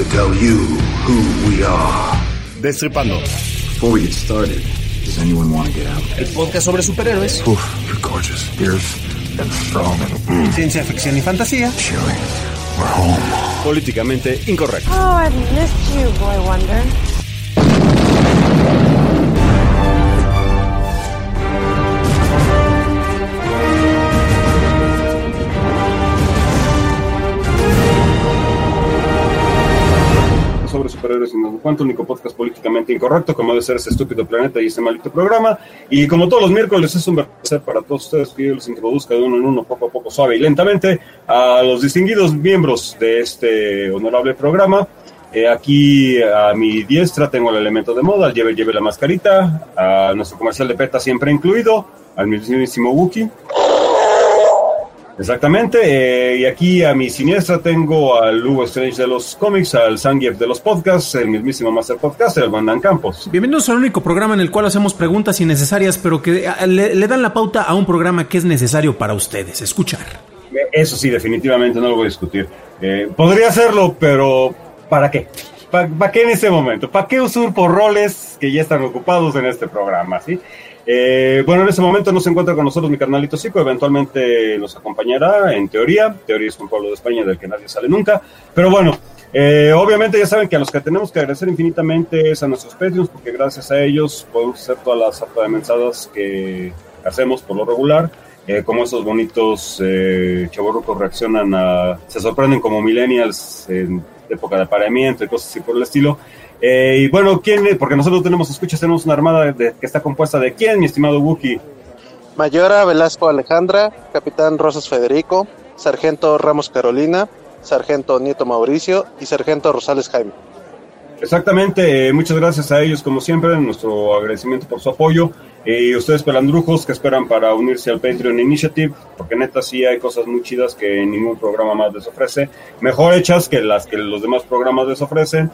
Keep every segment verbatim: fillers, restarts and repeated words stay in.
tell you who we are. Destripando. Before we get started, does anyone want to get out? El podcast sobre superhéroes. Oof, you're gorgeous, fierce, and strong, and mm, ciencia ficción y fantasía. chilling. We're home. Políticamente incorrecto. Oh, I've missed you, Boy Wonder. Sobre superhéroes y no sé cuánto, único podcast políticamente incorrecto, como debe ser ese estúpido planeta y ese maldito programa. Y como todos los miércoles, es un placer para todos ustedes que yo los introduzca de uno en uno, poco a poco, suave y lentamente, a los distinguidos miembros de este honorable programa. Eh, aquí a mi diestra tengo el elemento de moda, al lleve, lleve la mascarita, a nuestro comercial de PETA siempre incluido, al mismísimo Wookie. Exactamente, eh, y aquí a mi siniestra tengo al Hugo Strange de los cómics, al Zangief de los podcasts, el mismísimo Master Podcaster, el Bandan Campos. Bienvenidos al único programa en el cual hacemos preguntas innecesarias, pero que le, le dan la pauta a un programa que es necesario para ustedes escuchar. Eso sí, definitivamente no lo voy a discutir. Eh, podría hacerlo, pero ¿para qué? ¿Para pa qué en este momento? ¿Para qué usurpo roles que ya están ocupados en este programa? ¿Sí? Eh, bueno, en este momento no se encuentra con nosotros mi carnalito Zico, eventualmente nos acompañará, en teoría. Teoría es un pueblo de España del que nadie sale nunca. Pero bueno, eh, obviamente ya saben que a los que tenemos que agradecer infinitamente es a nuestros Patreons, porque gracias a ellos podemos hacer todas las sarta de mensadas que hacemos por lo regular. Eh, como esos bonitos eh, chavorrucos reaccionan a... se sorprenden como millennials en época de apareamiento y cosas así por el estilo. Eh, y bueno, ¿quién? Porque nosotros tenemos escuchas, tenemos una armada de, que está compuesta de ¿quién, mi estimado Wookie? Mayora Velasco Alejandra, Capitán Rosas Federico, Sargento Ramos Carolina, Sargento Nieto Mauricio y Sargento Rosales Jaime. Exactamente, eh, muchas gracias a ellos como siempre, nuestro agradecimiento por su apoyo. Y eh, ustedes pelandrujos que esperan para unirse al Patreon Initiative, porque neta sí hay cosas muy chidas que ningún programa más les ofrece, mejor hechas que las que los demás programas les ofrecen.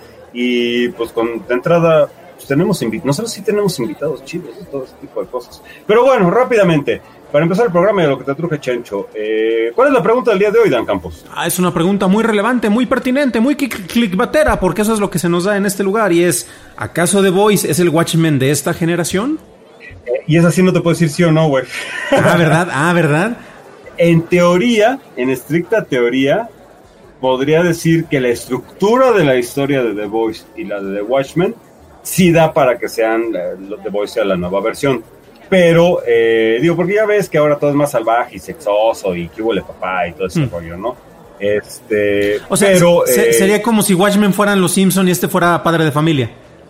Y pues con de entrada pues, tenemos invitados, nosotros sí tenemos invitados chidos de todo ese tipo de cosas. Pero bueno, rápidamente, para empezar el programa y a lo que te truje Chencho, eh, ¿cuál es la pregunta del día de hoy, Dan Campos? Ah, es una pregunta muy relevante, muy pertinente, muy clickbatera, porque eso es lo que se nos da en este lugar, y es, ¿acaso The Voice es el Watchmen de esta generación? Eh, y es así, no te puedo decir sí o no, güey. Ah, ¿verdad? Ah, ¿verdad? En teoría, en estricta teoría, podría decir que la estructura de la historia de The Voice y la de The Watchmen sí da para que sean uh, The Voice sea la nueva versión. Pero, eh, digo, porque ya ves que ahora todo es más salvaje y sexoso y que huele papá y todo ese mm. rollo, ¿no? Este, o sea, pero, se, eh, sería como si Watchmen fueran los Simpson y este fuera Padre de Familia.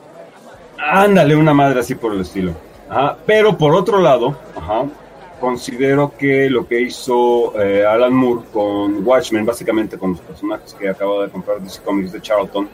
Ándale, una madre así por el estilo. Ajá. Pero por otro lado, ajá, considero que lo que hizo eh, Alan Moore con Watchmen, básicamente con los personajes que acaba de comprar D C Comics de Charlton,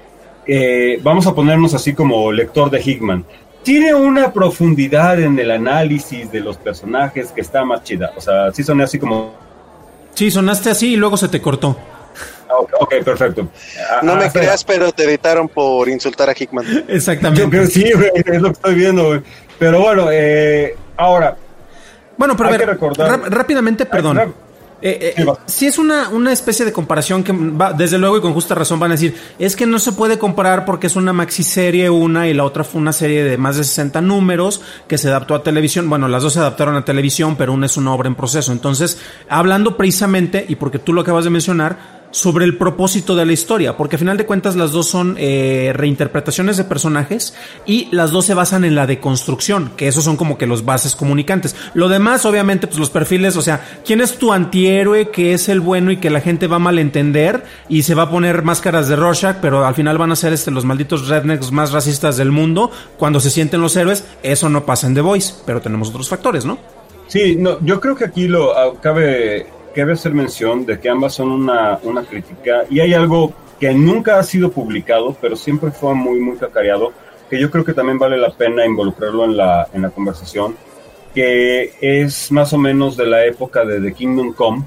eh, vamos a ponernos así como lector de Hickman. Tiene una profundidad en el análisis de los personajes que está más chida. O sea, sí soné así como... Sí, sonaste así y luego se te cortó. Ok, okay, perfecto. No ah, me espera. creas, pero te editaron por insultar a Hickman. Exactamente. Yo creo que sí, güey, es lo que estoy viendo, güey. Pero bueno, eh, ahora... Bueno, pero a hay ver, que recordar... rap- rápidamente, perdón. Ay, Eh, sí, eh, si es una, una especie de comparación que va, desde luego y con justa razón van a decir, es que no se puede comparar porque es una maxiserie una y la otra fue una serie de más de sesenta números que se adaptó a televisión. Bueno, las dos se adaptaron a televisión, pero una es una obra en proceso. Entonces, hablando precisamente, y porque tú lo acabas de mencionar, sobre el propósito de la historia, porque al final de cuentas las dos son eh, reinterpretaciones de personajes y las dos se basan en la deconstrucción, que esos son como que los bases comunicantes. Lo demás, obviamente, pues los perfiles, o sea, ¿quién es tu antihéroe que es el bueno y que la gente va a malentender y se va a poner máscaras de Rorschach, pero al final van a ser este, los malditos rednecks más racistas del mundo cuando se sienten los héroes? Eso no pasa en The Voice, pero tenemos otros factores, ¿no? Sí, no, yo creo que aquí lo uh, cabe... Cabe hacer mención de que ambas son una, una crítica, y hay algo que nunca ha sido publicado, pero siempre fue muy, muy cacareado, que yo creo que también vale la pena involucrarlo en la, en la conversación, que es más o menos de la época de The Kingdom Come,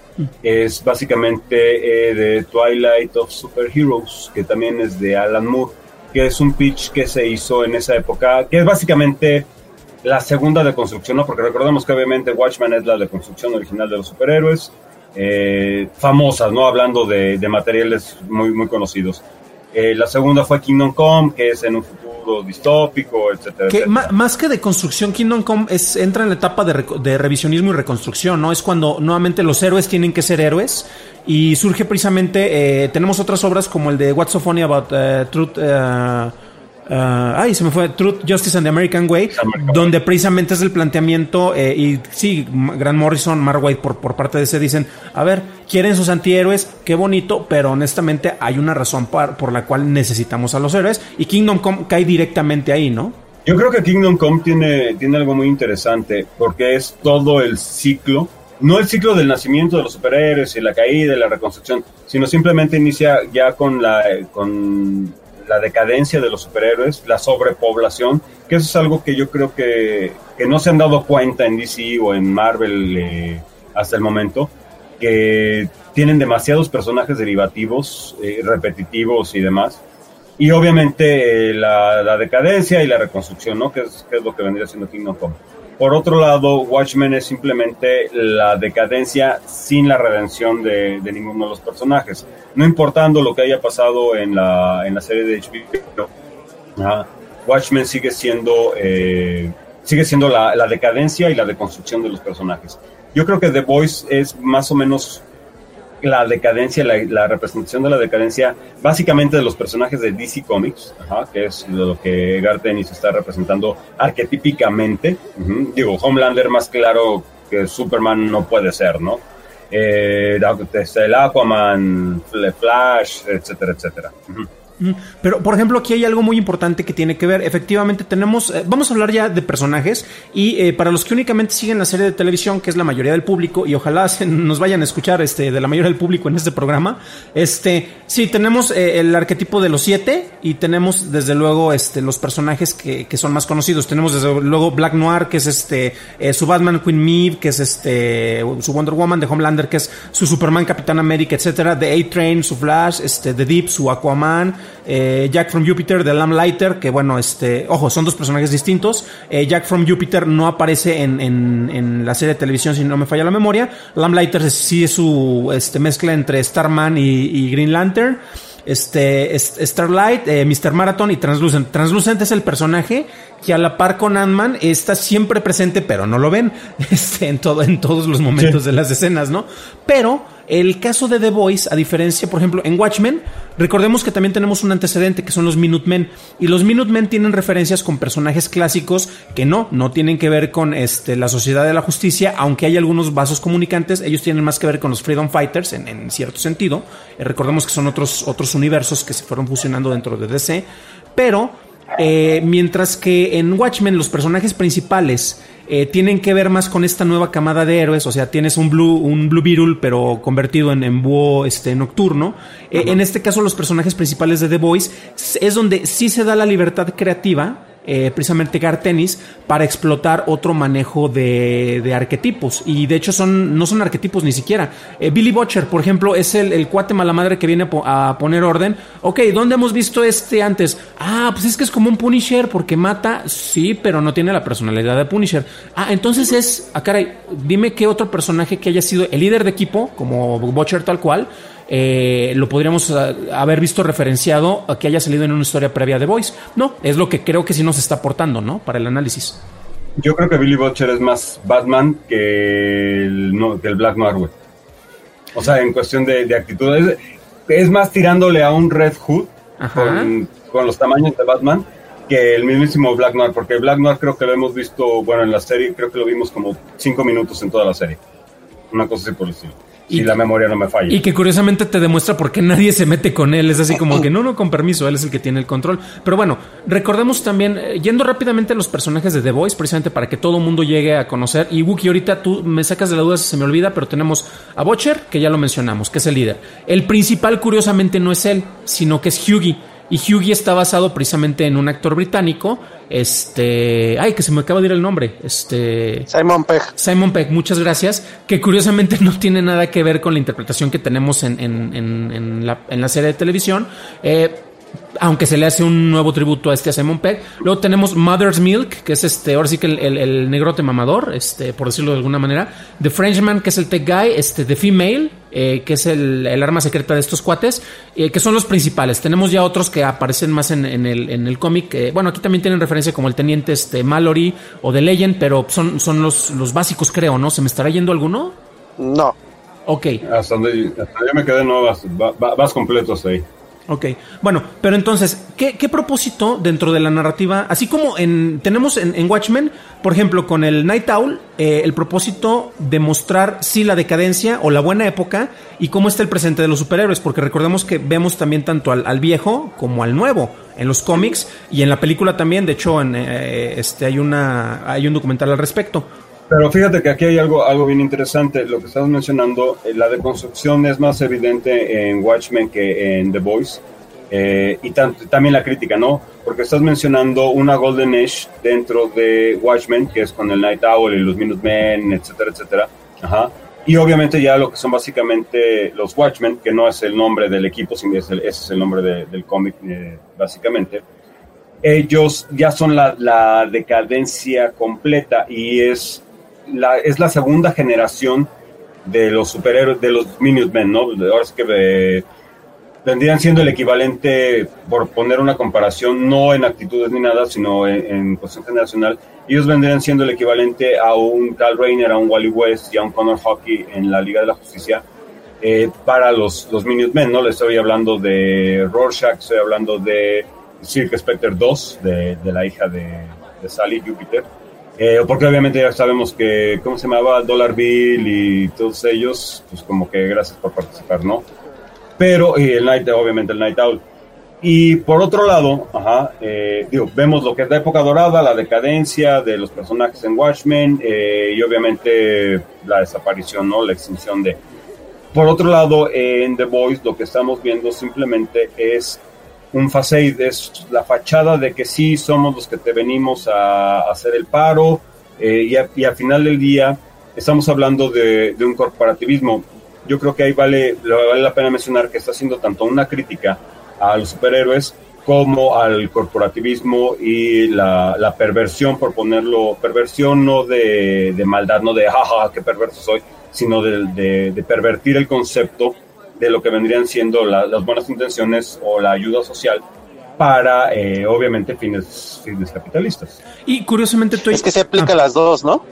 es básicamente eh, de Twilight of Superheroes, que también es de Alan Moore, que es un pitch que se hizo en esa época, que es básicamente... la segunda deconstrucción, ¿no? Porque recordemos que obviamente Watchmen es la deconstrucción original de los superhéroes, eh, famosas, ¿no? Hablando de, de materiales muy, muy conocidos. Eh, la segunda fue Kingdom Come, que es en un futuro distópico, etcétera. Que etcétera. ma- más que de construcción, Kingdom Come es, entra en la etapa de, reco- de revisionismo y reconstrucción, ¿no? Es cuando nuevamente los héroes tienen que ser héroes y surge precisamente, eh, tenemos otras obras como el de What's So Funny About uh, Truth, uh, uh, ay, se me fue, Truth, Justice and the American Way, American donde precisamente es el planteamiento, eh, y sí, Grant Morrison, Mark Waid por, por parte de ese dicen, a ver, quieren sus antihéroes, qué bonito, pero honestamente hay una razón par, por la cual necesitamos a los héroes, y Kingdom Come cae directamente ahí, ¿no? Yo creo que Kingdom Come tiene, tiene algo muy interesante, porque es todo el ciclo, no el ciclo del nacimiento de los superhéroes y la caída y la reconstrucción, sino simplemente inicia ya con la, con la decadencia de los superhéroes, la sobrepoblación, que eso es algo que yo creo que, que no se han dado cuenta en D C o en Marvel eh, hasta el momento, que tienen demasiados personajes derivativos, eh, repetitivos y demás. Y obviamente eh, la, la decadencia y la reconstrucción, ¿no? Que es, que es lo que vendría siendo Kingdom Come. Por otro lado, Watchmen es simplemente la decadencia sin la redención de, de ninguno de los personajes. No importando lo que haya pasado en la, en la serie de H B O, uh, Watchmen sigue siendo, eh, sigue siendo la, la decadencia y la deconstrucción de los personajes. Yo creo que The Voice es más o menos la decadencia, la, la representación de la decadencia básicamente de los personajes de D C Comics, ajá, que es lo que Garth Ennis está representando arquetípicamente. Uh-huh. Digo, Homelander más claro que Superman no puede ser, ¿no? Eh, el Aquaman, Flash, etcétera, etcétera. Uh-huh. Pero, por ejemplo, aquí hay algo muy importante que tiene que ver. Efectivamente, tenemos... Eh, vamos a hablar ya de personajes. Y eh, para los que únicamente siguen la serie de televisión, que es la mayoría del público, y ojalá se nos vayan a escuchar este, de la mayoría del público en este programa, este, sí, tenemos eh, el arquetipo de los siete. Y tenemos, desde luego, este, los personajes que, que son más conocidos. Tenemos, desde luego, Black Noir, que es este eh, su Batman, Queen Maeve, que es este su Wonder Woman, de Homelander, que es su Superman, Capitán América, etcétera. The A-Train, su Flash, este, The Deep, su Aquaman. Eh, Jack from Jupiter, de Lamplighter, que bueno, este, ojo, son dos personajes distintos. eh, Jack from Jupiter no aparece en, en, en la serie de televisión, si no me falla la memoria. Lamplighter sí es su este, mezcla entre Starman y, y Green Lantern. Este, Starlight, eh, mister Marathon y Translucent. Translucent es el personaje que a la par con Ant-Man está siempre presente, pero no lo ven este, en, todo, en todos los momentos sí. de las escenas, ¿no? Pero el caso de The Voice, a diferencia, por ejemplo, en Watchmen, recordemos que también tenemos un antecedente que son los Minutemen, y los Minutemen tienen referencias con personajes clásicos que no, no tienen que ver con este, la Sociedad de la Justicia, aunque hay algunos vasos comunicantes. Ellos tienen más que ver con los Freedom Fighters en, en cierto sentido. Eh, recordemos que son otros, otros universos que se fueron fusionando dentro de D C, pero eh, mientras que en Watchmen los personajes principales Eh, tienen que ver más con esta nueva camada de héroes. O sea, tienes un Blue, un Blue Beetle, pero convertido en, en búho este, nocturno. Eh, en este caso, los personajes principales de The Voice es donde sí se da la libertad creativa, eh, precisamente Garth Ennis, para explotar otro manejo de, de arquetipos. Y de hecho son no son arquetipos ni siquiera. Eh, Billy Butcher, por ejemplo, es el, el cuate mala madre que viene a, po- a poner orden. Ok, ¿dónde hemos visto este antes? Ah, pues es que es como un Punisher porque mata, sí, pero no tiene la personalidad de Punisher. Ah, entonces es, ah, caray, dime qué otro personaje que haya sido el líder de equipo, como Butcher tal cual, eh, lo podríamos uh, haber visto referenciado a que haya salido en una historia previa de Voice. No, es lo que creo que sí nos está aportando, ¿no? Para el análisis. Yo creo que Billy Butcher es más Batman que el, no, que el Black Noir, güey. O sea, en cuestión de, de actitud. Es, es más tirándole a un Red Hood con, con los tamaños de Batman que el mismísimo Black Noir, porque Black Noir creo que lo hemos visto, bueno, en la serie, creo que lo vimos como cinco minutos en toda la serie. Una cosa así por el estilo. Si la memoria no me falla. Y que curiosamente te demuestra por qué nadie se mete con él. Es así como que no, no, con permiso, él es el que tiene el control. Pero bueno, recordemos también, eh, yendo rápidamente a los personajes de The Voice, precisamente para que todo el mundo llegue a conocer. Y Wookie, ahorita tú me sacas de la duda si se me olvida, pero tenemos a Butcher, que ya lo mencionamos, que es el líder. El principal, curiosamente, no es él, sino que es Hughie. Y Hughie está basado precisamente en un actor británico. Este. Ay, que se me acaba de ir el nombre. Este. Simon Pegg. Simon Pegg, muchas gracias. Que curiosamente no tiene nada que ver con la interpretación que tenemos en, en, en, en, la, en la serie de televisión. Eh. Aunque se le hace un nuevo tributo a este a Simon Pegg. Luego tenemos Mother's Milk, que es este, ahora sí que el, el, el negrote mamador, este, por decirlo de alguna manera. The Frenchman, que es el tech guy, este, The Female, eh, que es el, el arma secreta de estos cuates, eh, que son los principales. Tenemos ya otros que aparecen más en, en el, en el cómic. Eh, bueno, aquí también tienen referencia como el teniente este, Mallory o The Legend, pero son, son los, los básicos, creo, ¿no? ¿Se me estará yendo alguno? No. Ok. Hasta donde, hasta donde yo me quedé, no, vas, vas, vas completo hasta ahí. Ok, bueno, pero entonces, ¿qué, qué propósito dentro de la narrativa? Así como en tenemos en, en Watchmen, por ejemplo, con el Night Owl, eh, el propósito de mostrar sí la decadencia o la buena época y cómo está el presente de los superhéroes, porque recordemos que vemos también tanto al, al viejo como al nuevo en los cómics y en la película también. De hecho, en, eh, este hay una hay un documental al respecto. Pero fíjate que aquí hay algo, algo bien interesante, lo que estás mencionando, eh, la deconstrucción es más evidente en Watchmen que en The Boys, eh, y tanto, también la crítica, ¿no? Porque estás mencionando una Golden Age dentro de Watchmen, que es con el Night Owl y los Minutemen, etcétera, etcétera, ajá. Y obviamente ya lo que son básicamente los Watchmen, que no es el nombre del equipo, sino es el, ese es el nombre de, del cómic, eh, básicamente. Ellos ya son la, la decadencia completa y es La, es la segunda generación de los superhéroes, de los Minutemen, ¿no? Ahora sí que eh, vendrían siendo el equivalente, por poner una comparación, no en actitudes ni nada, sino en, en cuestión generacional, ellos vendrían siendo el equivalente a un Kal Rayner, a un Wally West y a un Connor Hawkey en la Liga de la Justicia, eh, para los, los Minutemen, ¿no? Le estoy hablando de Rorschach, estoy hablando de Silk Spectre dos, de, de la hija de, de Sally, Jupiter. Eh, porque obviamente ya sabemos que, ¿cómo se llamaba? Dollar Bill y todos ellos, pues como que gracias por participar, ¿no? Pero, y el Night, obviamente el Night Owl. Y por otro lado, ajá, eh, digo, vemos lo que es la época dorada, la decadencia de los personajes en Watchmen, eh, y obviamente la desaparición, ¿no? La extinción de... Por otro lado, eh, en The Boys lo que estamos viendo simplemente es un facade, es la fachada de que sí somos los que te venimos a, a hacer el paro, eh, y, a, y al final del día estamos hablando de, de un corporativismo. Yo creo que ahí vale, vale la pena mencionar que está haciendo tanto una crítica a los superhéroes como al corporativismo y la, la perversión, por ponerlo, perversión no de, de maldad, no de jaja, qué perverso soy, sino de, de, de pervertir el concepto de lo que vendrían siendo la, las buenas intenciones o la ayuda social para, eh, obviamente, fines, fines capitalistas. Y curiosamente... Tú... Es que se aplica a ah. las dos, ¿no?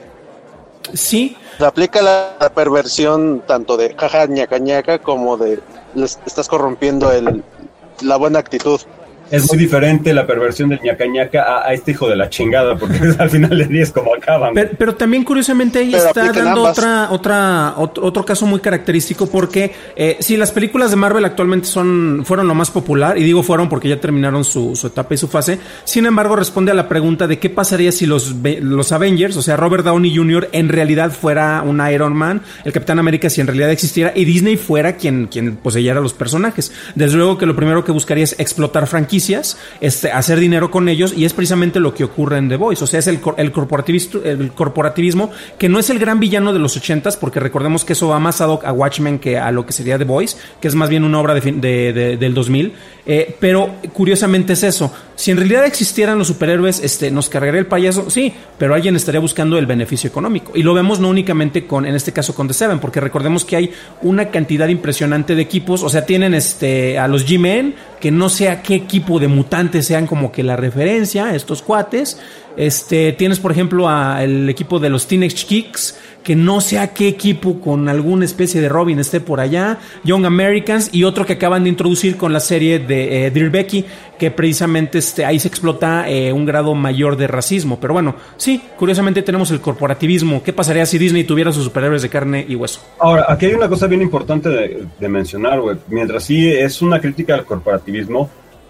Sí. Se aplica la, la perversión tanto de jaja, ñaca, ñaca, como de les estás corrompiendo el, la buena actitud. Es muy diferente la perversión del ñaca ñaca a, a este hijo de la chingada, porque al final del día es como acaban. Pero, pero también curiosamente ahí pero está dando otra, otra, otro, otro caso muy característico, porque eh, sí, las películas de Marvel actualmente son, fueron lo más popular, y digo fueron porque ya terminaron su, su etapa y su fase. Sin embargo, responde a la pregunta de qué pasaría si los, los Avengers, o sea, Robert Downey junior, en realidad fuera un Iron Man, el Capitán América, si en realidad existiera, y Disney fuera quien, quien poseyera los personajes. Desde luego que lo primero que buscaría es explotar franquicias, Este, hacer dinero con ellos, y es precisamente lo que ocurre en The Boys. O sea, es el, el, corporativismo, el corporativismo, que no es el gran villano de los ochentas, porque recordemos que eso va más ad hoc a Watchmen que a lo que sería The Boys, que es más bien una obra de, de, de, del dos mil, eh, pero curiosamente es eso. Si en realidad existieran los superhéroes, este, nos cargaría el payaso, sí, pero alguien estaría buscando el beneficio económico, y lo vemos no únicamente con, en este caso con The Seven, porque recordemos que hay una cantidad impresionante de equipos. O sea, tienen este, a los G-Men, que no sé a qué equipo de mutantes sean como que la referencia, estos cuates. Este, tienes por ejemplo al equipo de los Teenage Kicks, que no sé a qué equipo con alguna especie de Robin esté por allá, Young Americans, y otro que acaban de introducir con la serie de eh, Dear Becky, que precisamente este, ahí se explota eh, un grado mayor de racismo. Pero bueno, sí, curiosamente tenemos el corporativismo. ¿Qué pasaría si Disney tuviera sus superhéroes de carne y hueso? Ahora, aquí hay una cosa bien importante de, de mencionar, güey. Mientras sí es una crítica al corporativismo,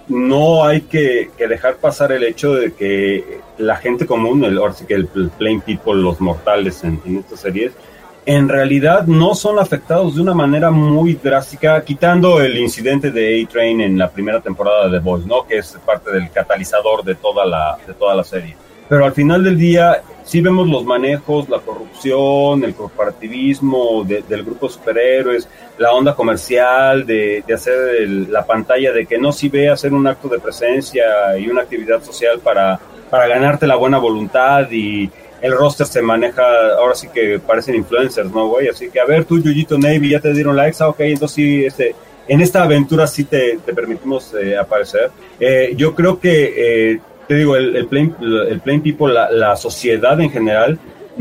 no hay que, que dejar pasar el hecho de que la gente común, el, ahora sí que el, el plain people, los mortales en, en estas series, en realidad no son afectados de una manera muy drástica, quitando el incidente de A-Train en la primera temporada de The Boys, ¿no? Que es parte del catalizador de toda la, de toda la serie. Pero al final del día sí vemos los manejos, la corrupción, el corporativismo de, del grupo de superhéroes, la onda comercial de, de hacer el, la pantalla de que no si ve hacer un acto de presencia y una actividad social para, para ganarte la buena voluntad y, el roster se maneja, ahora sí que parecen influencers, ¿no, güey? Así que, a ver, tú, Yuyito Navy, ya te dieron likes, ah, ok, entonces sí, este, en esta aventura sí te, te permitimos eh, aparecer. Eh, yo creo que, eh, te digo, el, el, plain, el plain people, la, la sociedad en general,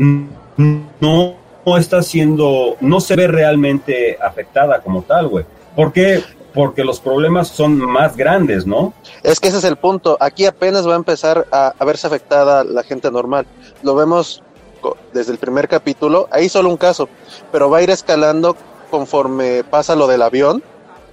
no, no está siendo, no se ve realmente afectada como tal, güey. ¿Por qué? Porque los problemas son más grandes, ¿no? Es que ese es el punto. Aquí apenas va a empezar a, a verse afectada la gente normal. Lo vemos desde el primer capítulo. Ahí solo un caso, pero va a ir escalando conforme pasa lo del avión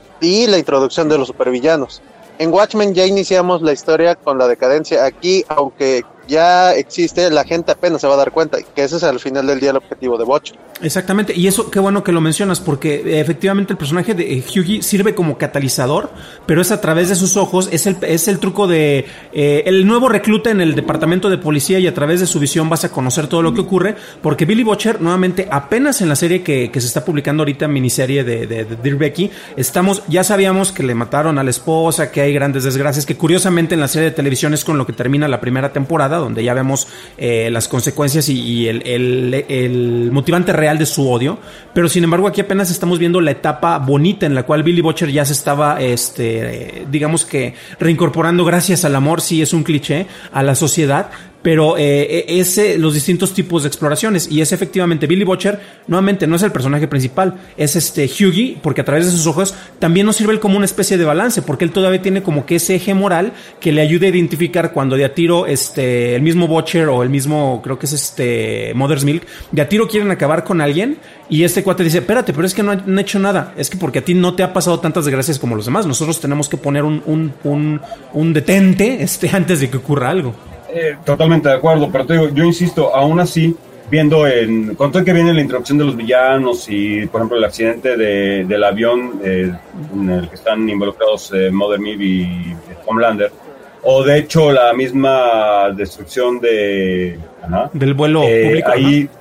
y la introducción de los supervillanos. En Watchmen ya iniciamos la historia con la decadencia. Aquí, aunque ya existe, la gente apenas se va a dar cuenta que ese es al final del día el objetivo de Butcher. Exactamente, y eso qué bueno que lo mencionas, porque eh, efectivamente el personaje de eh, Hughie sirve como catalizador, pero es a través de sus ojos, es el, es el truco de eh, el nuevo recluta en el departamento de policía, y a través de su visión vas a conocer todo lo que ocurre, porque Billy Butcher, nuevamente, apenas en la serie que, que se está publicando ahorita, miniserie de, de, de Dear Becky, estamos, ya sabíamos que le mataron a la esposa, que hay grandes desgracias, que curiosamente en la serie de televisión es con lo que termina la primera temporada, donde ya vemos eh, las consecuencias y, y el, el, el motivante real de su odio, pero sin embargo aquí apenas estamos viendo la etapa bonita en la cual Billy Butcher ya se estaba, este, digamos que reincorporando gracias al amor, sí es un cliché, a la sociedad, pero eh, ese, los distintos tipos de exploraciones, y es efectivamente Billy Butcher, nuevamente no es el personaje principal, es este Hughie, porque a través de sus ojos también nos sirve como una especie de balance, porque él todavía tiene como que ese eje moral que le ayuda a identificar cuando de a tiro este, el mismo Butcher o el mismo, creo que es este Mother's Milk, de a tiro quieren acabar con alguien, y este cuate dice, espérate, pero es que no han no hecho nada, es que porque a ti no te ha pasado tantas desgracias como los demás, nosotros tenemos que poner un, un, un, un detente este, antes de que ocurra algo. Eh, totalmente de acuerdo, pero te digo, yo insisto, aún así, viendo en, con todo que viene la introducción de los villanos y, por ejemplo, el accidente de, del avión eh, en el que están involucrados eh, Mother Milk y Homelander, o de hecho la misma destrucción de ajá, del vuelo eh, público, ahí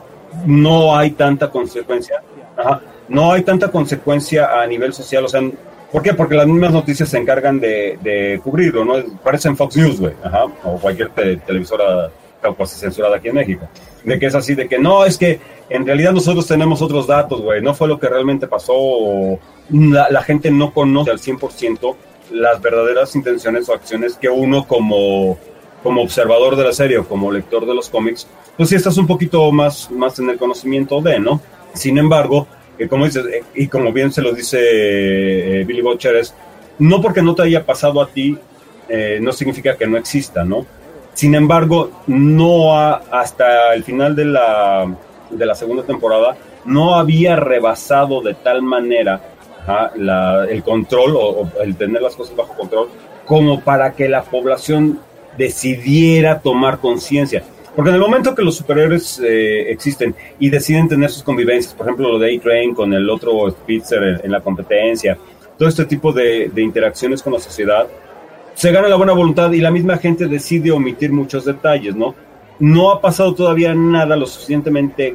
no hay tanta consecuencia, ajá, no hay tanta consecuencia a nivel social, o sea, ¿por qué? Porque las mismas noticias se encargan de, de cubrirlo, ¿no? Parece en Fox News, güey, ajá, o cualquier te, televisora casi censurada aquí en México, de que es así, de que no, es que en realidad nosotros tenemos otros datos, güey, no fue lo que realmente pasó, o la, la gente no conoce al cien por ciento las verdaderas intenciones o acciones que uno como, como observador de la serie o como lector de los cómics, pues sí estás un poquito más, más en el conocimiento de, ¿no? Sin embargo, que como dices, y como bien se lo dice eh, Billy Butcher, es no porque no te haya pasado a ti, eh, no significa que no exista, ¿no? Sin embargo, no ha, hasta el final de la, de la segunda temporada, no había rebasado de tal manera ajá, la, el control o, o el tener las cosas bajo control como para que la población decidiera tomar conciencia. Porque en el momento que los superhéroes eh, existen y deciden tener sus convivencias, por ejemplo lo de A-Train con el otro Spitzer en, en la competencia, todo este tipo de, de interacciones con la sociedad, se gana la buena voluntad y la misma gente decide omitir muchos detalles, ¿no? No ha pasado todavía nada lo suficientemente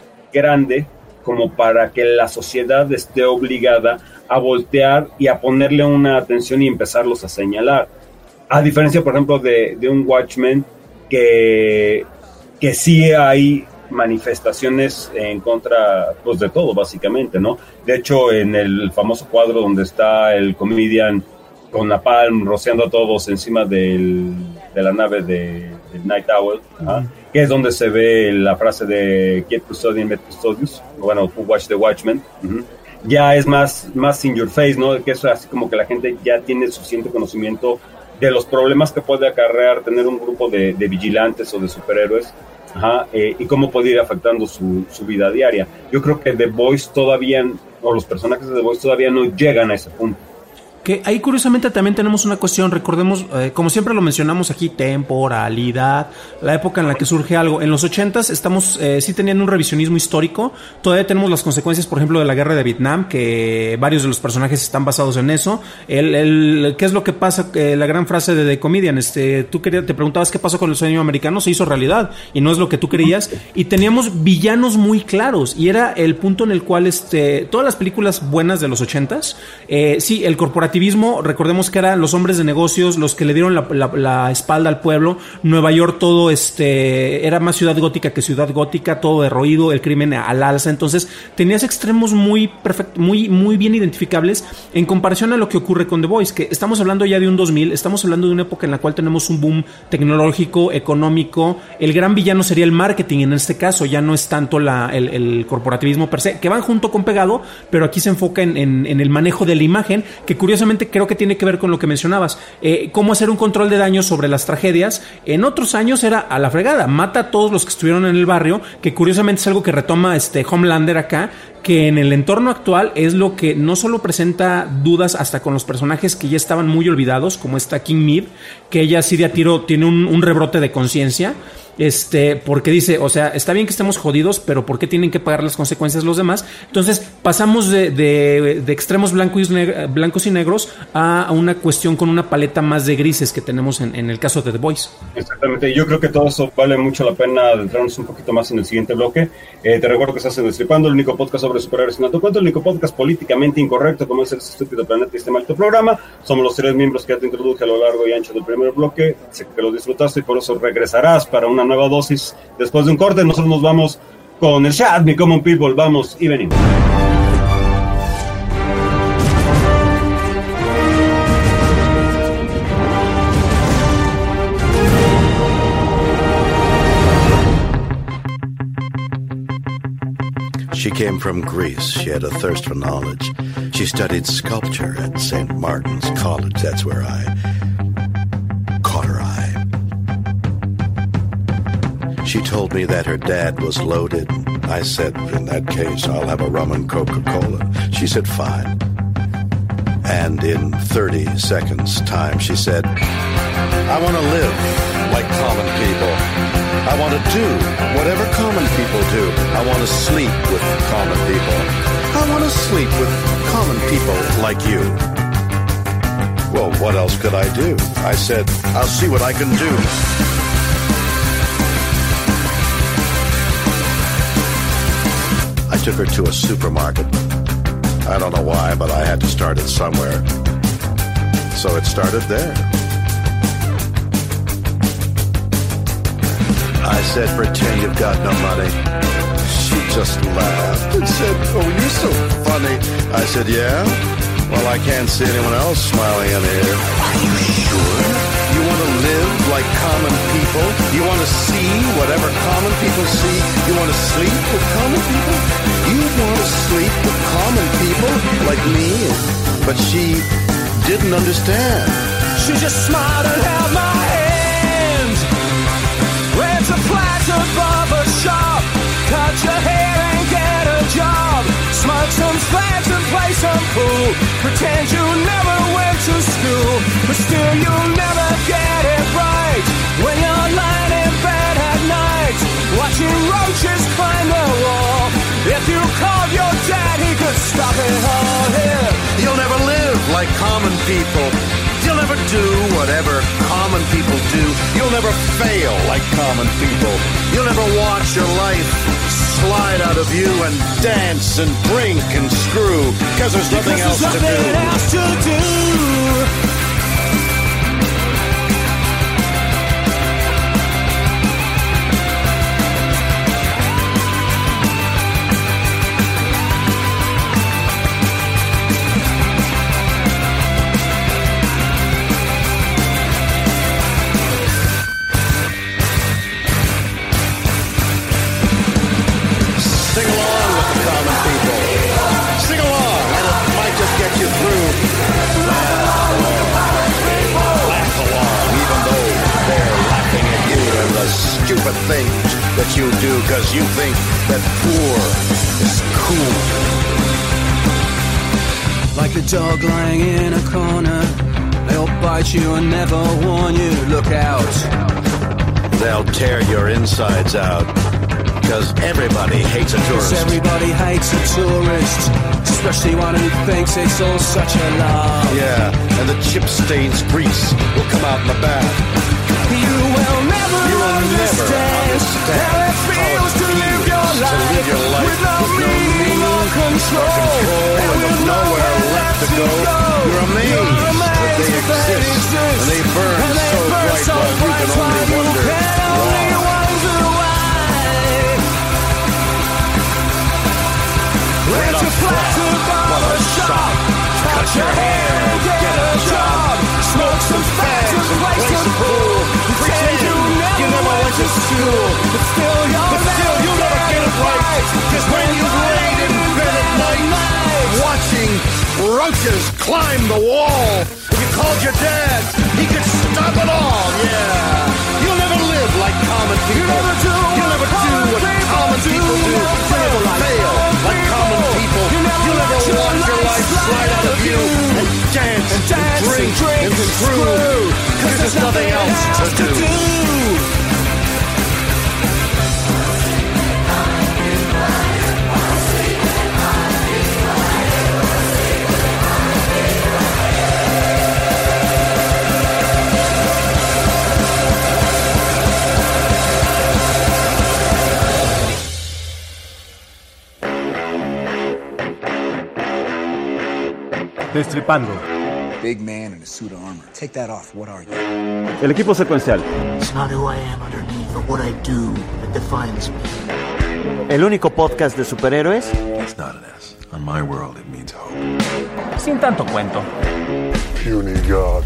grande como para que la sociedad esté obligada a voltear y a ponerle una atención y empezarlos a señalar. A diferencia, por ejemplo, de, de un Watchmen que... que sí hay manifestaciones en contra pues de todo básicamente, ¿no? De hecho, en el famoso cuadro donde está el comedian con napalm rociando a todos encima del, de la nave de, de Night Owl, ¿ah? Uh-huh. Que es donde se ve la frase de Get Custodian, Met Custodius, bueno, Who Watch the Watchmen, uh-huh. Ya es más, más in your face, ¿no? Que es así como que la gente ya tiene suficiente conocimiento de los problemas que puede acarrear tener un grupo de, de vigilantes o de superhéroes, ajá, eh, y cómo puede ir afectando su, su vida diaria. Yo creo que The Voice todavía, o los personajes de The Voice todavía no llegan a ese punto. Que ahí curiosamente también tenemos una cuestión, recordemos, eh, como siempre lo mencionamos aquí, temporalidad, la época en la que surge algo. En los ochentas estamos, eh, sí teniendo un revisionismo histórico, todavía tenemos las consecuencias, por ejemplo, de la guerra de Vietnam, que varios de los personajes están basados en eso. El, el, ¿Qué es lo que pasa? Eh, la gran frase de The Comedian, este, tú querías, te preguntabas qué pasó con el sueño americano, se hizo realidad, y no es lo que tú querías, y teníamos villanos muy claros, y era el punto en el cual este, todas las películas buenas de los ochentas, eh, sí, el corporativo corporativismo, recordemos que eran los hombres de negocios los que le dieron la, la, la espalda al pueblo. Nueva York todo este era más ciudad gótica que ciudad gótica, todo derroído, el crimen al alza. Entonces tenías extremos muy perfect, muy muy bien identificables en comparación a lo que ocurre con The Boys, que estamos hablando ya de un dos mil, estamos hablando de una época en la cual tenemos un boom tecnológico, económico. El gran villano sería el marketing en este caso, ya no es tanto la, el, el corporativismo per se, que van junto con pegado, pero aquí se enfoca en, en, en el manejo de la imagen, que curiosamente creo que tiene que ver con lo que mencionabas, eh, cómo hacer un control de daño sobre las tragedias. En otros años era a la fregada, mata a todos los que estuvieron en el barrio, que curiosamente es algo que retoma este Homelander acá, que en el entorno actual es lo que no solo presenta dudas hasta con los personajes que ya estaban muy olvidados, como esta King Mid, que ella sí de a tiro tiene un, un rebrote de conciencia, este, porque dice, o sea, está bien que estemos jodidos, pero ¿por qué tienen que pagar las consecuencias los demás? Entonces pasamos de, de, de extremos blancos y, neg- blancos y negros a una cuestión con una paleta más de grises que tenemos en, en el caso de The Boys. Exactamente, yo creo que todo eso vale mucho la pena adentrarnos un poquito más en el siguiente bloque. Eh, te recuerdo que estás en Destripando, el único podcast sobre superhéroes en alto cuento, el único podcast políticamente incorrecto como es el estúpido planeta y este maldito programa. Somos los tres miembros que ya te introduje a lo largo y ancho del primer bloque. Sé que lo disfrutaste y por eso regresarás para una nueva dosis después de un corte. Nosotros nos vamos con el chat, mi common people, vamos y venimos. She came from Greece. She had a thirst for knowledge. She studied sculpture at Saint Martin's College. That's where I caught her eye. She told me that her dad was loaded. I said, in that case, I'll have a rum and Coca-Cola. She said, fine. And in thirty seconds time, she said, I want to live like common people. I want to do whatever common people do. I want to sleep with common people. I want to sleep with common people like you. Well, what else could I do? I said, I'll see what I can do. I took her to a supermarket. I don't know why, but I had to start it somewhere. So it started there. I said, pretend you've got no money. She just laughed and said, oh, you're so funny. I said, yeah? Well, I can't see anyone else smiling in here. Are you sure? You want to live like common people? You want to see whatever common people see? You want to sleep with common people? You want to sleep with common people like me? But she didn't understand. She just smiled and held my hand. Where's a platter barber shop? Cut your hair and get a job. Smoke some fags and play some pool. Pretend you never went to school, but still you'll never get it right. When you're lying in bed at night, watching roaches climb the wall. If you called your dad, he could stop it all here. You'll never live like common people. You'll never do whatever common people do. You'll never fail like common people. You'll never watch your life slide out of you and dance and drink and screw, because there's nothing because else there's to nothing do. else to do. Stupid things that you do because you think that poor is cool. Like a dog lying in a corner, they'll bite you and never warn you. Look out. They'll tear your insides out because everybody hates a tourist. Everybody hates a tourist, especially one who thinks it's all such a lie. Yeah, and the chip stains grease will come out in the bath. You will never, you will understand, never understand how it feels how it to, live your, feels life to live your life with no with no meaning or control, control and with nowhere left to go. go. You're amazed cut your hair and get a job. Smoke some fags and play some pool. Pretend you never went to school, but still you'll never get it right. Cause when you laid in bed at night, watching roaches climb the wall, if you called your dad, he could stop it all, yeah. You'll never live like common people. You'll never do, You'll never do what common people do. You'll never fail like common people. You'll never watch your life slide out of you and dance and drink and screw, cause there's nothing else to do. Destripando. Big man in a suit of armor. Take that off. What are you? El equipo secuencial. It's not who I am underneath, but what I do that defines me. El único podcast de superhéroes. It's not an S. On my world, it means hope. Sin tanto cuento. Puny God.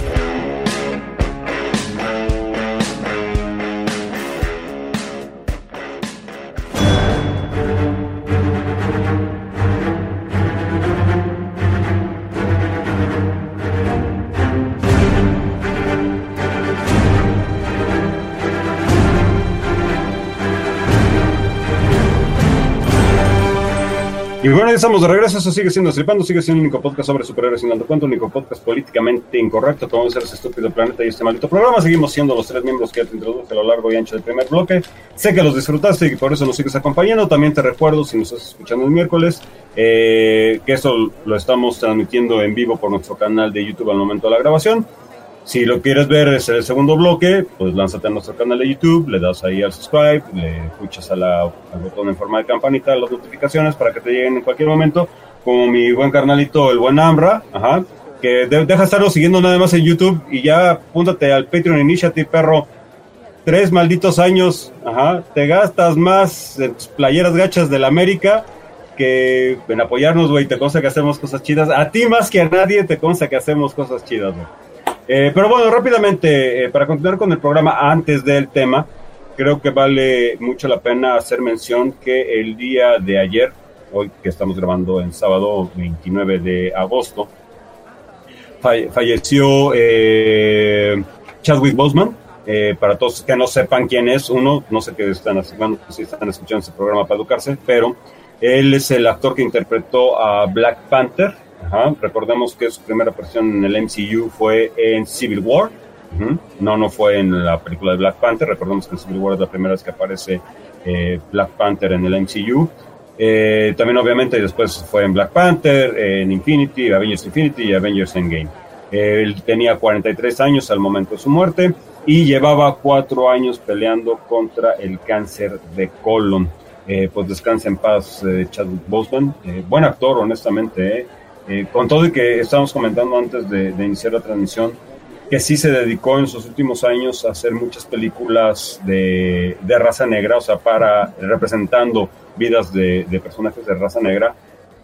Y bueno, ya estamos de regreso. Eso sigue siendo Destripando, sigue siendo el único podcast sobre superhéroes sin tanto cuento, el único podcast políticamente incorrecto, como es ese estúpido planeta y este maldito programa. Seguimos siendo los tres miembros que ya te introduje a lo largo y ancho del primer bloque. Sé que los disfrutaste y por eso nos sigues acompañando. También te recuerdo, si nos estás escuchando el miércoles, eh, que esto lo estamos transmitiendo en vivo por nuestro canal de YouTube al momento de la grabación. Si lo quieres ver es el segundo bloque, pues lánzate a nuestro canal de YouTube, le das ahí al subscribe, le escuchas a la, al botón en forma de campanita, las notificaciones para que te lleguen en cualquier momento, como mi buen carnalito, el buen Amra, ajá, que de, deja estarlo siguiendo nada más en YouTube y ya apúntate al Patreon Initiative, perro. Tres malditos años, ajá, te gastas más en tus playeras gachas de la América que en apoyarnos, güey, te consta que hacemos cosas chidas. A ti más que a nadie te consta que hacemos cosas chidas, güey. Eh, pero bueno, rápidamente, eh, para continuar con el programa antes del tema, creo que vale mucho la pena hacer mención que el día de ayer, hoy que estamos grabando en sábado veintinueve de agosto, falle- falleció eh, Chadwick Boseman. Eh, para todos que no sepan quién es, uno, no sé qué están haciendo, si están escuchando este programa para educarse, pero él es el actor que interpretó a Black Panther. Ajá. Recordemos que su primera aparición en el M C U fue en Civil War. Uh-huh. No, no fue en la película de Black Panther. Recordemos que en Civil War es la primera vez que aparece eh, Black Panther en el M C U. Eh, también obviamente después fue en Black Panther, en Infinity, Avengers Infinity y Avengers Endgame. Eh, él tenía cuarenta y tres años al momento de su muerte y llevaba cuatro años peleando contra el cáncer de colon. Eh, pues descansa en paz eh, Chadwick Boseman. Eh, buen actor, honestamente, eh. Eh, con todo y que estábamos comentando antes de, de iniciar la transmisión, que sí se dedicó en sus últimos años a hacer muchas películas de, de raza negra, o sea, para representando vidas de, de personajes de raza negra.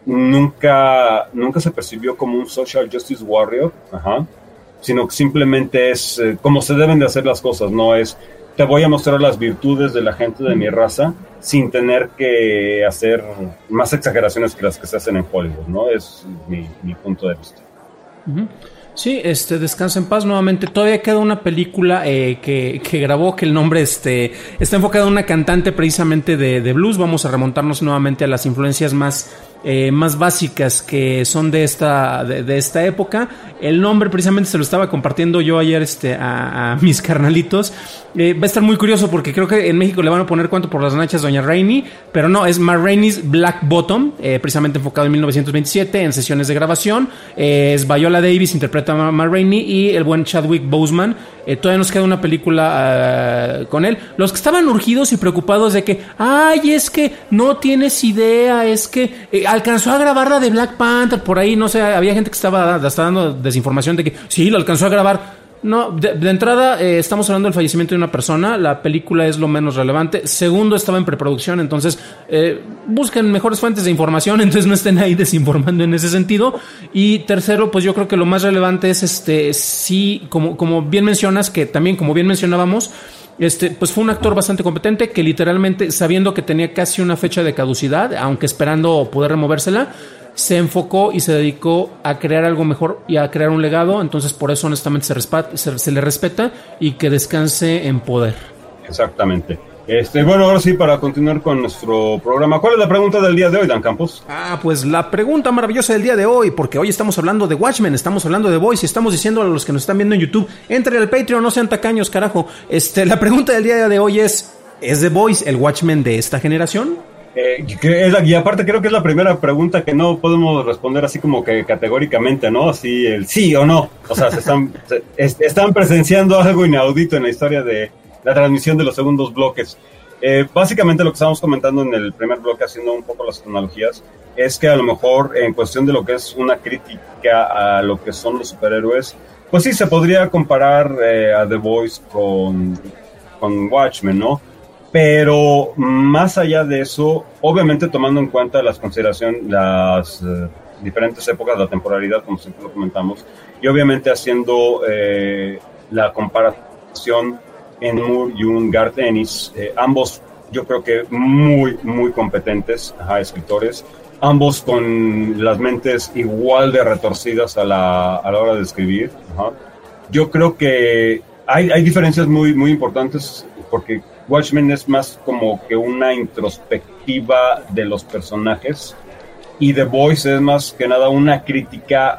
Nunca, nunca se percibió como un social justice warrior, ajá, sino que simplemente es eh, como se deben de hacer las cosas, no es te voy a mostrar las virtudes de la gente de mi raza sin tener que hacer más exageraciones que las que se hacen en Hollywood, ¿no? Es mi, mi punto de vista. Uh-huh. Sí, este, descansa en paz nuevamente. Todavía queda una película eh, que, que grabó, que el nombre este, está enfocado en una cantante precisamente de, de blues. Vamos a remontarnos nuevamente a las influencias más, eh, más básicas que son de esta, de, de esta época. El nombre precisamente se lo estaba compartiendo yo ayer este, a, a mis carnalitos. Eh, va a estar muy curioso porque creo que en México le van a poner cuánto por las nachas Doña Rainey, pero no, es Ma Rainey's Black Bottom, eh, precisamente enfocado en mil novecientos veintisiete en sesiones de grabación. Eh, es Viola Davis, interpreta a Ma Rainey, y el buen Chadwick Boseman. Eh, todavía nos queda una película uh, con él. Los que estaban urgidos y preocupados de que, ay, es que no tienes idea, es que eh, alcanzó a grabar la de Black Panther, por ahí, no sé, había gente que estaba hasta dando desinformación de que sí, lo alcanzó a grabar. No, de, de entrada eh, estamos hablando del fallecimiento de una persona. La película es lo menos relevante. Segundo, estaba en preproducción, entonces eh, busquen mejores fuentes de información, entonces no estén ahí desinformando en ese sentido. Y tercero, pues yo creo que lo más relevante es este, sí, como, como bien mencionas, que también como bien mencionábamos, Este, pues fue un actor bastante competente que literalmente, sabiendo que tenía casi una fecha de caducidad, aunque esperando poder removérsela, se enfocó y se dedicó a crear algo mejor y a crear un legado. Entonces por eso honestamente se, respeta, se, se le respeta y que descanse en poder. Exactamente. Este, bueno, ahora sí, para continuar con nuestro programa, ¿cuál es la pregunta del día de hoy, Dan Campos? Ah, pues la pregunta maravillosa del día de hoy, porque hoy estamos hablando de Watchmen, estamos hablando de Boys y estamos diciendo a los que nos están viendo en YouTube, entren al Patreon, no sean tacaños, carajo. Este, la pregunta del día de hoy es, ¿es The Boys el Watchmen de esta generación? Eh, que es la, y aparte creo que es la primera pregunta que no podemos responder así como que categóricamente, ¿no? Así el sí o no. O sea, se están, se, es, están presenciando algo inaudito en la historia de la transmisión de los segundos bloques. Eh, básicamente lo que estábamos comentando en el primer bloque, haciendo un poco las cronologías, es que a lo mejor en cuestión de lo que es una crítica a lo que son los superhéroes, pues sí, se podría comparar eh, a The Boys con, con Watchmen, ¿no? Pero más allá de eso, obviamente tomando en cuenta las consideraciones, las eh, diferentes épocas de la temporalidad, como siempre lo comentamos, y obviamente haciendo eh, la comparación en Moore y un Garth Ennis, eh, ambos yo creo que muy, muy competentes, ajá, escritores, ambos con las mentes igual de retorcidas a la, a la hora de escribir. Ajá. Yo creo que hay, hay diferencias muy, muy importantes, porque Watchmen es más como que una introspectiva de los personajes y The Boys es más que nada una crítica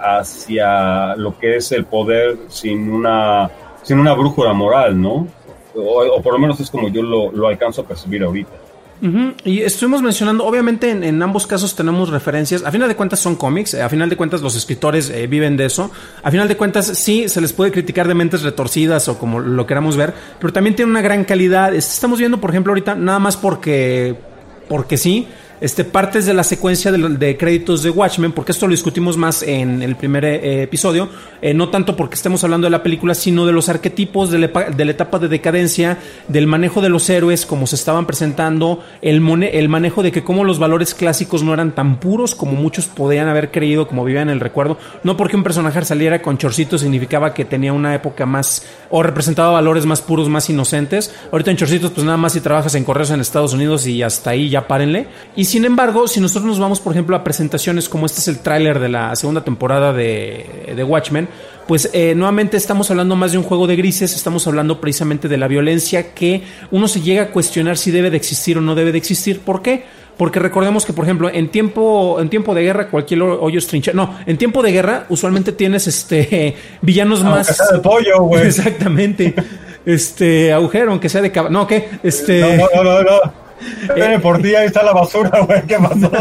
hacia lo que es el poder sin una, sin una brújula moral, ¿no? O, o por lo menos es como yo lo, lo alcanzo a percibir ahorita. Uh-huh. Y estuvimos mencionando, obviamente en, en ambos casos tenemos referencias, a final de cuentas son cómics, eh, a final de cuentas los escritores eh, viven de eso, a final de cuentas sí se les puede criticar de mentes retorcidas o como lo queramos ver, pero también tiene una gran calidad. Estamos viendo por ejemplo ahorita, nada más porque porque sí, este, partes de la secuencia de, de créditos de Watchmen, porque esto lo discutimos más en el primer eh, episodio, eh, no tanto porque estemos hablando de la película, sino de los arquetipos de la, de la etapa de decadencia, del manejo de los héroes, como se estaban presentando, el, mone, el manejo de que como los valores clásicos no eran tan puros como muchos podían haber creído, como vivían en el recuerdo. No porque un personaje saliera con chorcito significaba que tenía una época más, o representaba valores más puros, más inocentes. Ahorita en chorcitos, pues nada más si trabajas en correos en Estados Unidos y hasta ahí ya párenle. Y sin embargo, si nosotros nos vamos, por ejemplo, a presentaciones como este es el tráiler de la segunda temporada de, de Watchmen, pues eh, nuevamente estamos hablando más de un juego de grises, estamos hablando precisamente de la violencia que uno se llega a cuestionar si debe de existir o no debe de existir. ¿Por qué? Porque recordemos que, por ejemplo, en tiempo, en tiempo de guerra cualquier hoyo es trinchera. No, en tiempo de guerra usualmente tienes este villanos aunque más... sea de pollo, güey. Exactamente. Este, agujero, aunque sea de cab... No, ¿qué? Este... No, no, no, no. Viene por ti, ahí está la basura, güey, ¿qué pasó?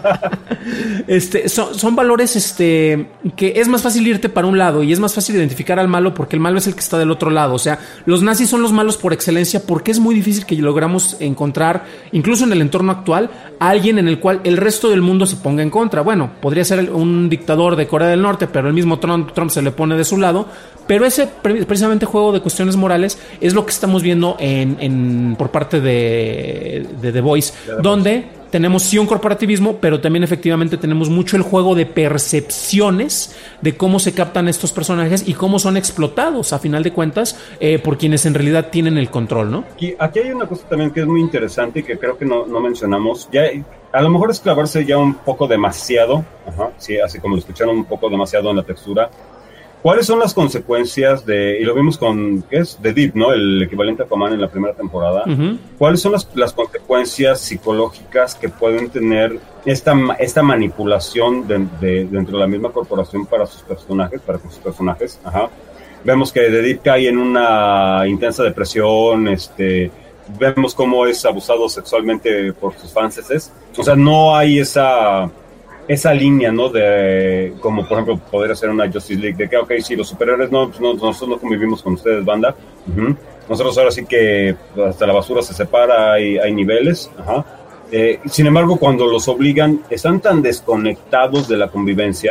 Este, son, son valores este, que es más fácil irte para un lado y es más fácil identificar al malo porque el malo es el que está del otro lado. O sea, los nazis son los malos por excelencia porque es muy difícil que logramos encontrar, incluso en el entorno actual, a alguien en el cual el resto del mundo se ponga en contra. Bueno, podría ser un dictador de Corea del Norte, pero el mismo Trump, Trump se le pone de su lado. Pero ese precisamente juego de cuestiones morales es lo que estamos viendo en, en por parte de, de The Boys, donde tenemos sí un corporativismo, pero también efectivamente tenemos mucho el juego de percepciones de cómo se captan estos personajes y cómo son explotados a final de cuentas eh, por quienes en realidad tienen el control, ¿no? Aquí, aquí hay una cosa también que es muy interesante y que creo que no, no mencionamos. Ya, a lo mejor es clavarse ya un poco demasiado, ajá, sí, así como lo escucharon, un poco demasiado en la textura. ¿Cuáles son las consecuencias de, y lo vimos con, ¿qué es? The Deep, ¿no? El equivalente a Aquaman en la primera temporada. Uh-huh. ¿Cuáles son las, las consecuencias psicológicas que pueden tener esta, esta manipulación de, de, dentro de la misma corporación para sus personajes, para sus personajes? Ajá. Vemos que The Deep cae en una intensa depresión, este, vemos cómo es abusado sexualmente por sus fanses. O sea, no hay esa... esa línea, ¿no? De, como por ejemplo, poder hacer una Justice League, de que, ok, sí, los superhéroes, no, pues no, nosotros no convivimos con ustedes, banda. Uh-huh. Nosotros ahora sí que hasta la basura se separa, hay, hay niveles. Ajá. Eh, sin embargo, cuando los obligan, están tan desconectados de la convivencia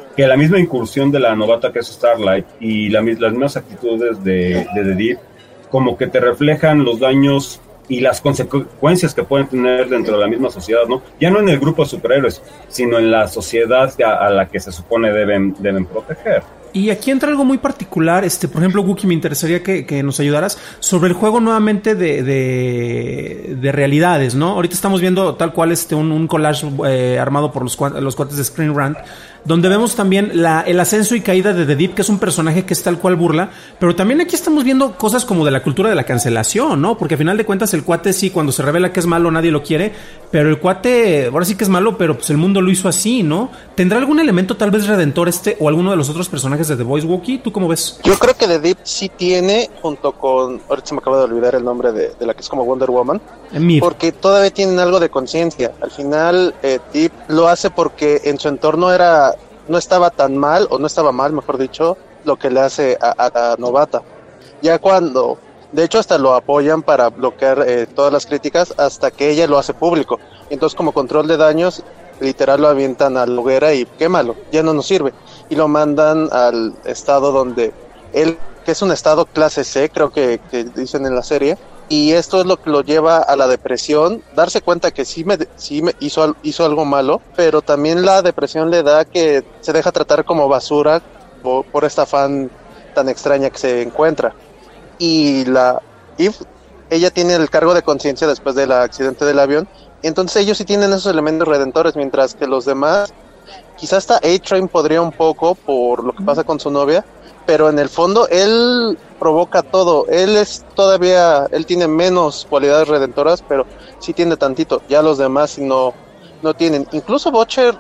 que la misma incursión de la novata que es Starlight y la, las mismas actitudes de, de The Deep como que te reflejan los daños y las consecuencias que pueden tener dentro de la misma sociedad, ¿no? Ya no en el grupo de superhéroes, sino en la sociedad a, a la que se supone deben, deben proteger. Y aquí entra algo muy particular, este, por ejemplo, Wookie, me interesaría que, que nos ayudaras sobre el juego nuevamente de, de, de realidades, ¿no? Ahorita estamos viendo tal cual este un, un collage eh, armado por los, los cuates de Screen Rant, donde vemos también la, el ascenso y caída de The Deep, que es un personaje que es tal cual burla, pero también aquí estamos viendo cosas como de la cultura de la cancelación, ¿no? Porque a final de cuentas el cuate sí, cuando se revela que es malo nadie lo quiere, pero el cuate ahora sí que es malo, pero pues el mundo lo hizo así, ¿no? ¿Tendrá algún elemento tal vez redentor este o alguno de los otros personajes de The Boys, Wookie? ¿Tú cómo ves? Yo creo que The Deep sí tiene, junto con, ahorita se me acaba de olvidar el nombre de, de la que es como Wonder Woman, Emir. Porque todavía tienen algo de conciencia. Al final eh, Deep lo hace porque en su entorno era no estaba tan mal, o no estaba mal, mejor dicho, lo que le hace a, a, a Novata. Ya cuando, de hecho hasta lo apoyan para bloquear eh, todas las críticas, hasta que ella lo hace público. Entonces como control de daños, literal lo avientan a la hoguera y quémalo, ya no nos sirve. Y lo mandan al estado donde él, que es un estado clase C, creo que, que dicen en la serie, y esto es lo que lo lleva a la depresión, darse cuenta que sí me, sí me hizo, hizo algo malo, pero también la depresión le da que se deja tratar como basura por, por esta fan tan extraña que se encuentra. Y la Eve, ella tiene el cargo de conciencia después del accidente del avión, entonces ellos sí tienen esos elementos redentores, mientras que los demás, quizás hasta A-Train podría un poco por lo que pasa con su novia, pero en el fondo él provoca todo. Él es todavía, él tiene menos cualidades redentoras, pero sí tiene tantito. Ya los demás no, no tienen. Incluso Butcher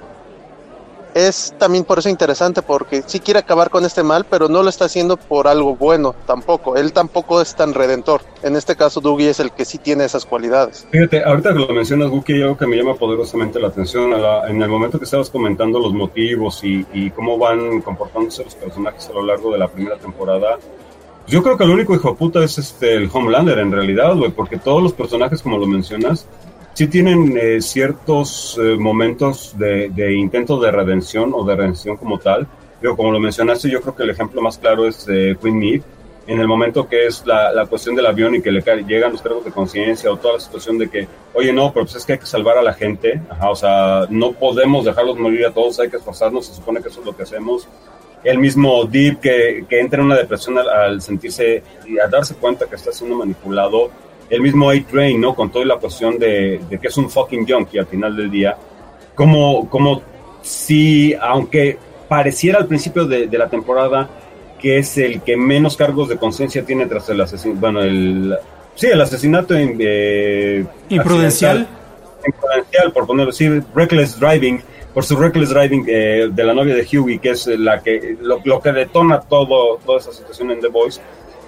es también por eso interesante, porque sí quiere acabar con este mal, pero no lo está haciendo por algo bueno tampoco. Él tampoco es tan redentor. En este caso, Dougie es el que sí tiene esas cualidades. Fíjate, ahorita que lo mencionas, Wookie, hay algo que me llama poderosamente la atención. A la, en el momento que estabas comentando los motivos y, y cómo van comportándose los personajes a lo largo de la primera temporada, yo creo que el único hijo de puta es este, el Homelander, en realidad, güey, porque todos los personajes, como lo mencionas, sí tienen eh, ciertos eh, momentos de, de intento de redención o de redención como tal. Pero como lo mencionaste, yo creo que el ejemplo más claro es eh, Queen Mead, en el momento que es la, la cuestión del avión y que le cae, llegan los cargos de conciencia o toda la situación de que, oye, no, pero pues es que hay que salvar a la gente, ajá, o sea, no podemos dejarlos morir a todos, hay que esforzarnos, se supone que eso es lo que hacemos. El mismo Deep que, que entra en una depresión al, al sentirse y al darse cuenta que está siendo manipulado. El mismo A-Train, ¿no? Con toda la cuestión de, de que es un fucking junkie al final del día. Como, como si, aunque pareciera al principio de, de la temporada que es el que menos cargos de conciencia tiene tras el asesinato, bueno, el, sí, el asesinato eh, imprudencial. Imprudencial, por ponerlo así, reckless driving, por su reckless driving eh, de la novia de Hughie, que es la que, lo, lo que detona todo, toda esa situación en The Boys.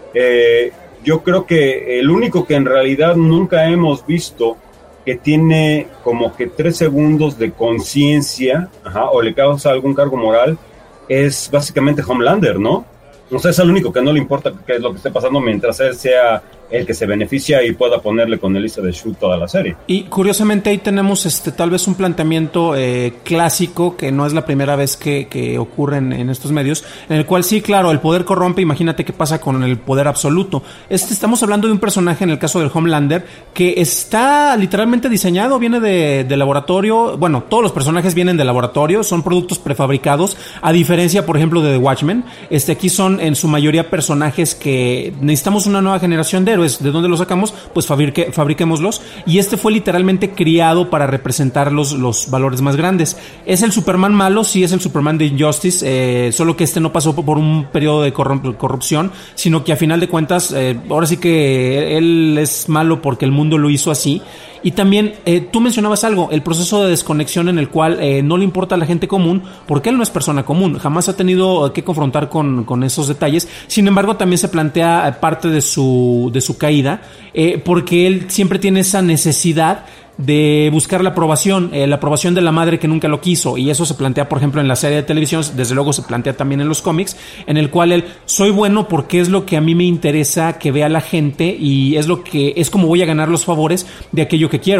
Eh, Yo creo que el único que en realidad nunca hemos visto que tiene como que tres segundos de conciencia, o le causa algún cargo moral, es básicamente Homelander, ¿no? O sea, es el único que no le importa qué es lo que esté pasando mientras él sea el que se beneficia y pueda ponerle con Elisa de Shoot toda la serie. Y curiosamente ahí tenemos este tal vez un planteamiento eh, clásico que no es la primera vez que, que ocurre en, en estos medios, en el cual sí, claro, el poder corrompe. Imagínate qué pasa con el poder absoluto. Este, estamos hablando de un personaje, en el caso del Homelander, que está literalmente diseñado, viene de, de laboratorio. Bueno, todos los personajes vienen de laboratorio, son productos prefabricados, a diferencia, por ejemplo, de The Watchmen. Este, aquí son en su mayoría personajes que necesitamos una nueva generación de héroes. ¿De dónde los sacamos? Pues fabrique, fabriquémoslos. Y este fue literalmente criado para representar los, los valores más grandes. Es el Superman malo, sí, es el Superman de Injustice, eh, solo que este no pasó por un periodo de corrup- corrupción, sino que a final de cuentas, eh, ahora sí que él es malo porque el mundo lo hizo así. Y también eh, tú mencionabas algo, el proceso de desconexión en el cual eh, no le importa a la gente común, porque él no es persona común, jamás ha tenido que confrontar con, con esos detalles. Sin embargo, también se plantea parte de su, de su caída, eh, porque él siempre tiene esa necesidad de buscar la aprobación, eh, la aprobación de la madre que nunca lo quiso, y eso se plantea, por ejemplo, en la serie de televisión, desde luego se plantea también en los cómics, en el cual él, soy bueno porque es lo que a mí me interesa que vea la gente y es lo que es como voy a ganar los favores de aquello que quiero.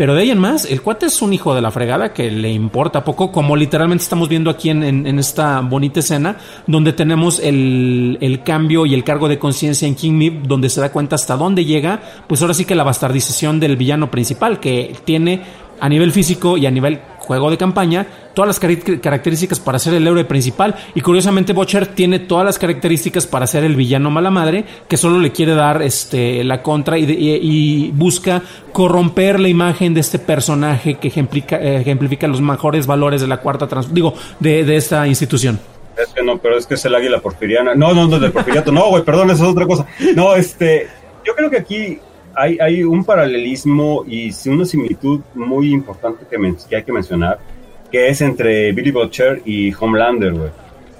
Pero de ahí en más, el cuate es un hijo de la fregada que le importa poco, como literalmente estamos viendo aquí en, en, en esta bonita escena, donde tenemos el, el cambio y el cargo de conciencia en King Mip, donde se da cuenta hasta dónde llega, pues ahora sí que la bastardización del villano principal, que tiene a nivel físico y a nivel juego de campaña todas las car- características para ser el héroe principal, y curiosamente Butcher tiene todas las características para ser el villano mala madre, que solo le quiere dar este la contra y, de, y, y busca corromper la imagen de este personaje que ejemplifica, eh, ejemplifica los mejores valores de la cuarta trans, digo de, de esta institución. Es que no, pero es que es el águila porfiriana. No, no, no, del porfiriato. No, güey, perdón, eso es otra cosa. No, este, yo creo que aquí hay, hay un paralelismo y una similitud muy importante que, men- que hay que mencionar, que es entre Billy Butcher y Homelander, güey.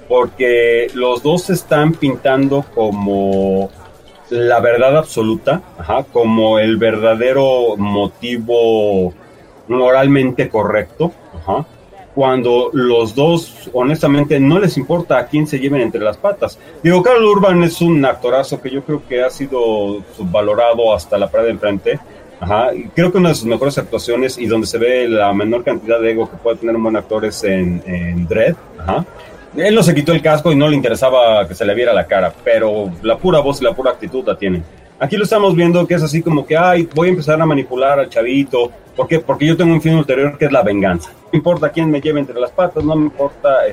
Porque los dos se están pintando como la verdad absoluta, ajá, como el verdadero motivo moralmente correcto, ajá, cuando los dos, honestamente, no les importa a quién se lleven entre las patas. Digo, Karl Urban es un actorazo que yo creo que ha sido subvalorado hasta la pared de enfrente. Ajá, y creo que una de sus mejores actuaciones y donde se ve la menor cantidad de ego que puede tener un buen actor es en, en Dredd. Ajá. Él no se quitó el casco y no le interesaba que se le viera la cara, pero la pura voz y la pura actitud la tienen. Aquí lo estamos viendo que es así como que, ay, voy a empezar a manipular al chavito. ¿Por qué? Porque yo tengo un fin ulterior que es la venganza. No me importa quién me lleve entre las patas, no me importa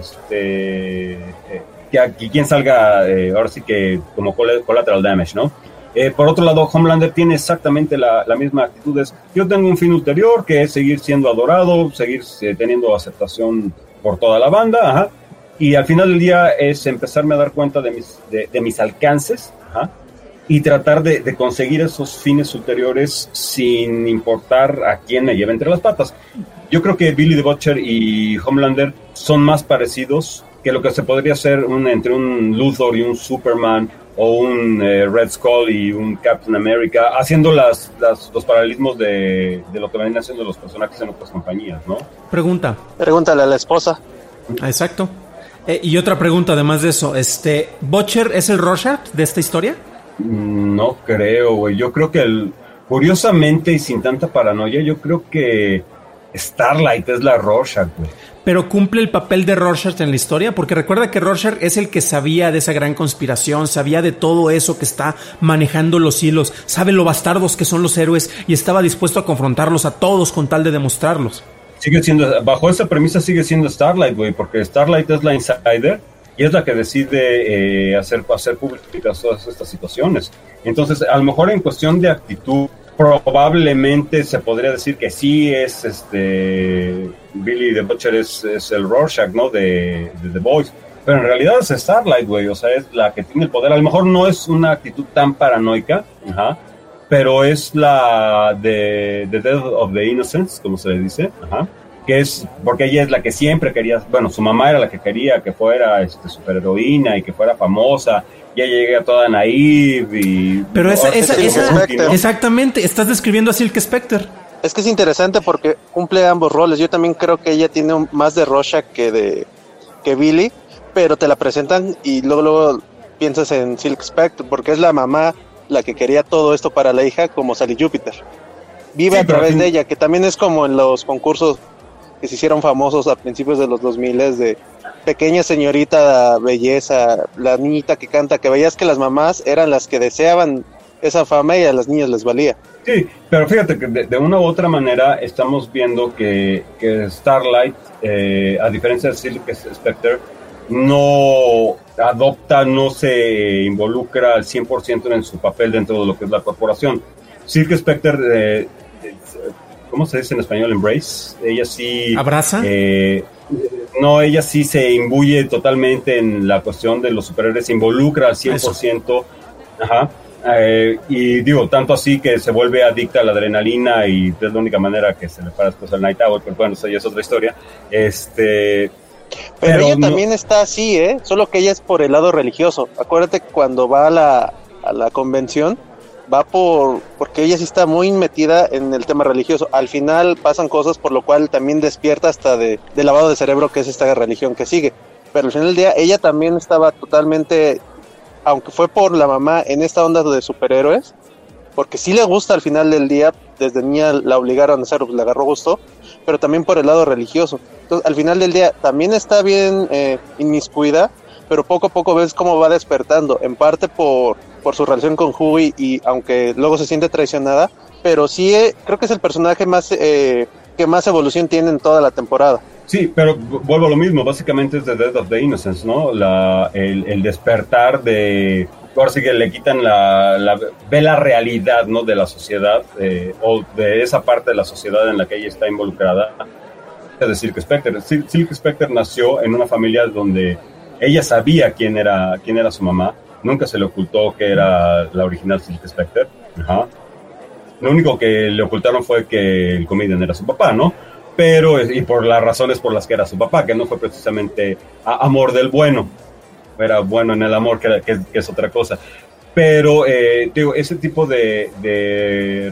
este eh, que, que quién salga, eh, ahora sí que como collateral damage, ¿no? Eh, por otro lado, Homelander tiene exactamente la, la misma actitud. Es, yo tengo un fin ulterior que es seguir siendo adorado, seguir eh, teniendo aceptación por toda la banda, ajá. Y al final del día es empezarme a dar cuenta de mis, de, de mis alcances, ajá, y tratar de, de conseguir esos fines ulteriores sin importar a quién me lleve entre las patas. Yo creo que Billy the Butcher y Homelander son más parecidos que lo que se podría hacer un, entre un Luthor y un Superman, o un eh, Red Skull y un Captain America, haciendo las, las, los paralelismos de, de lo que vienen haciendo los personajes en otras compañías, ¿no? Pregunta. Pregúntale a la esposa. Exacto. Eh, y otra pregunta además de eso, este, ¿Butcher es el Rorschach de esta historia? No creo, güey. Yo creo que, el, curiosamente y sin tanta paranoia, yo creo que Starlight es la Rorschach, güey. Pero cumple el papel de Rorschach en la historia, porque recuerda que Rorschach es el que sabía de esa gran conspiración, sabía de todo eso que está manejando los hilos, sabe lo bastardos que son los héroes y estaba dispuesto a confrontarlos a todos con tal de demostrarlos. Sigue siendo, bajo esa premisa sigue siendo Starlight, güey, porque Starlight es la insider y es la que decide eh, hacer, hacer públicas todas estas situaciones. Entonces, a lo mejor en cuestión de actitud, probablemente se podría decir que sí es este Billy the Butcher es, es el Rorschach, ¿no? De, de The Boys, pero en realidad es Starlight, güey, o sea, es la que tiene el poder. A lo mejor no es una actitud tan paranoica, ajá, pero es la de The Death of the Innocents, como se le dice, ajá, que es porque ella es la que siempre quería, bueno, su mamá era la que quería que fuera este, superheroína y que fuera famosa. Ya llega toda naive y... Pero esa, esa, esa, ¿no? Exactamente, estás describiendo a Silk Spectre. Es que es interesante porque cumple ambos roles. Yo también creo que ella tiene un, más de Rorschach que de que Billy, pero te la presentan y luego, luego piensas en Silk Spectre porque es la mamá la que quería todo esto para la hija, como Sally Jupiter. Vive sí, a través de ella, que también es como en los concursos que se hicieron famosos a principios de los dos mil de pequeña señorita belleza, la niñita que canta, que veías que las mamás eran las que deseaban esa fama y a las niñas les valía. Sí, pero fíjate que de, de una u otra manera estamos viendo que, que Starlight, eh, a diferencia de Silk Spectre, no adopta, no se involucra al cien por ciento en su papel dentro de lo que es la corporación. Silk Spectre, eh, ¿cómo se dice en español? Embrace. Ella sí... ¿Abraza? Eh, no, ella sí se imbuye totalmente en la cuestión de los superhéroes, se involucra al cien por ciento. Eso. Ajá. Eh, y digo, tanto así que se vuelve adicta a la adrenalina y es la única manera que se le para después al Night Owl, pero bueno, eso ya es otra historia. Este... Pero, pero ella no... también está así, ¿eh? Solo que ella es por el lado religioso. Acuérdate que cuando va a la, a la convención, va por porque ella sí está muy metida en el tema religioso. Al final pasan cosas por lo cual también despierta hasta de, de lavado de cerebro, que es esta religión que sigue. Pero al final del día ella también estaba totalmente, aunque fue por la mamá, en esta onda de superhéroes, porque sí le gusta al final del día, desde niña la obligaron a hacerlo, pues le agarró gusto, pero también por el lado religioso. Entonces, al final del día también está bien eh, inmiscuida, pero poco a poco ves cómo va despertando, en parte por, por su relación con Hughie, y aunque luego se siente traicionada, pero sí eh, creo que es el personaje más eh, que más evolución tiene en toda la temporada. Sí, pero vuelvo a lo mismo, básicamente es The Death of the Innocents, ¿no? La, el, el despertar de... Ahora sí que le quitan la, la... ve la realidad, ¿no? De la sociedad, eh, o de esa parte de la sociedad en la que ella está involucrada, de Silk Spectre. Silk Spectre nació en una familia donde ella sabía quién era, quién era su mamá, nunca se le ocultó que era la original Silk Spectre. Ajá. Lo único que le ocultaron fue que el comedian era su papá, ¿no? Pero, y por las razones por las que era su papá, que no fue precisamente a, amor del bueno, era bueno en el amor, que, era, que, que es otra cosa. Pero, eh, digo, ese tipo de, de,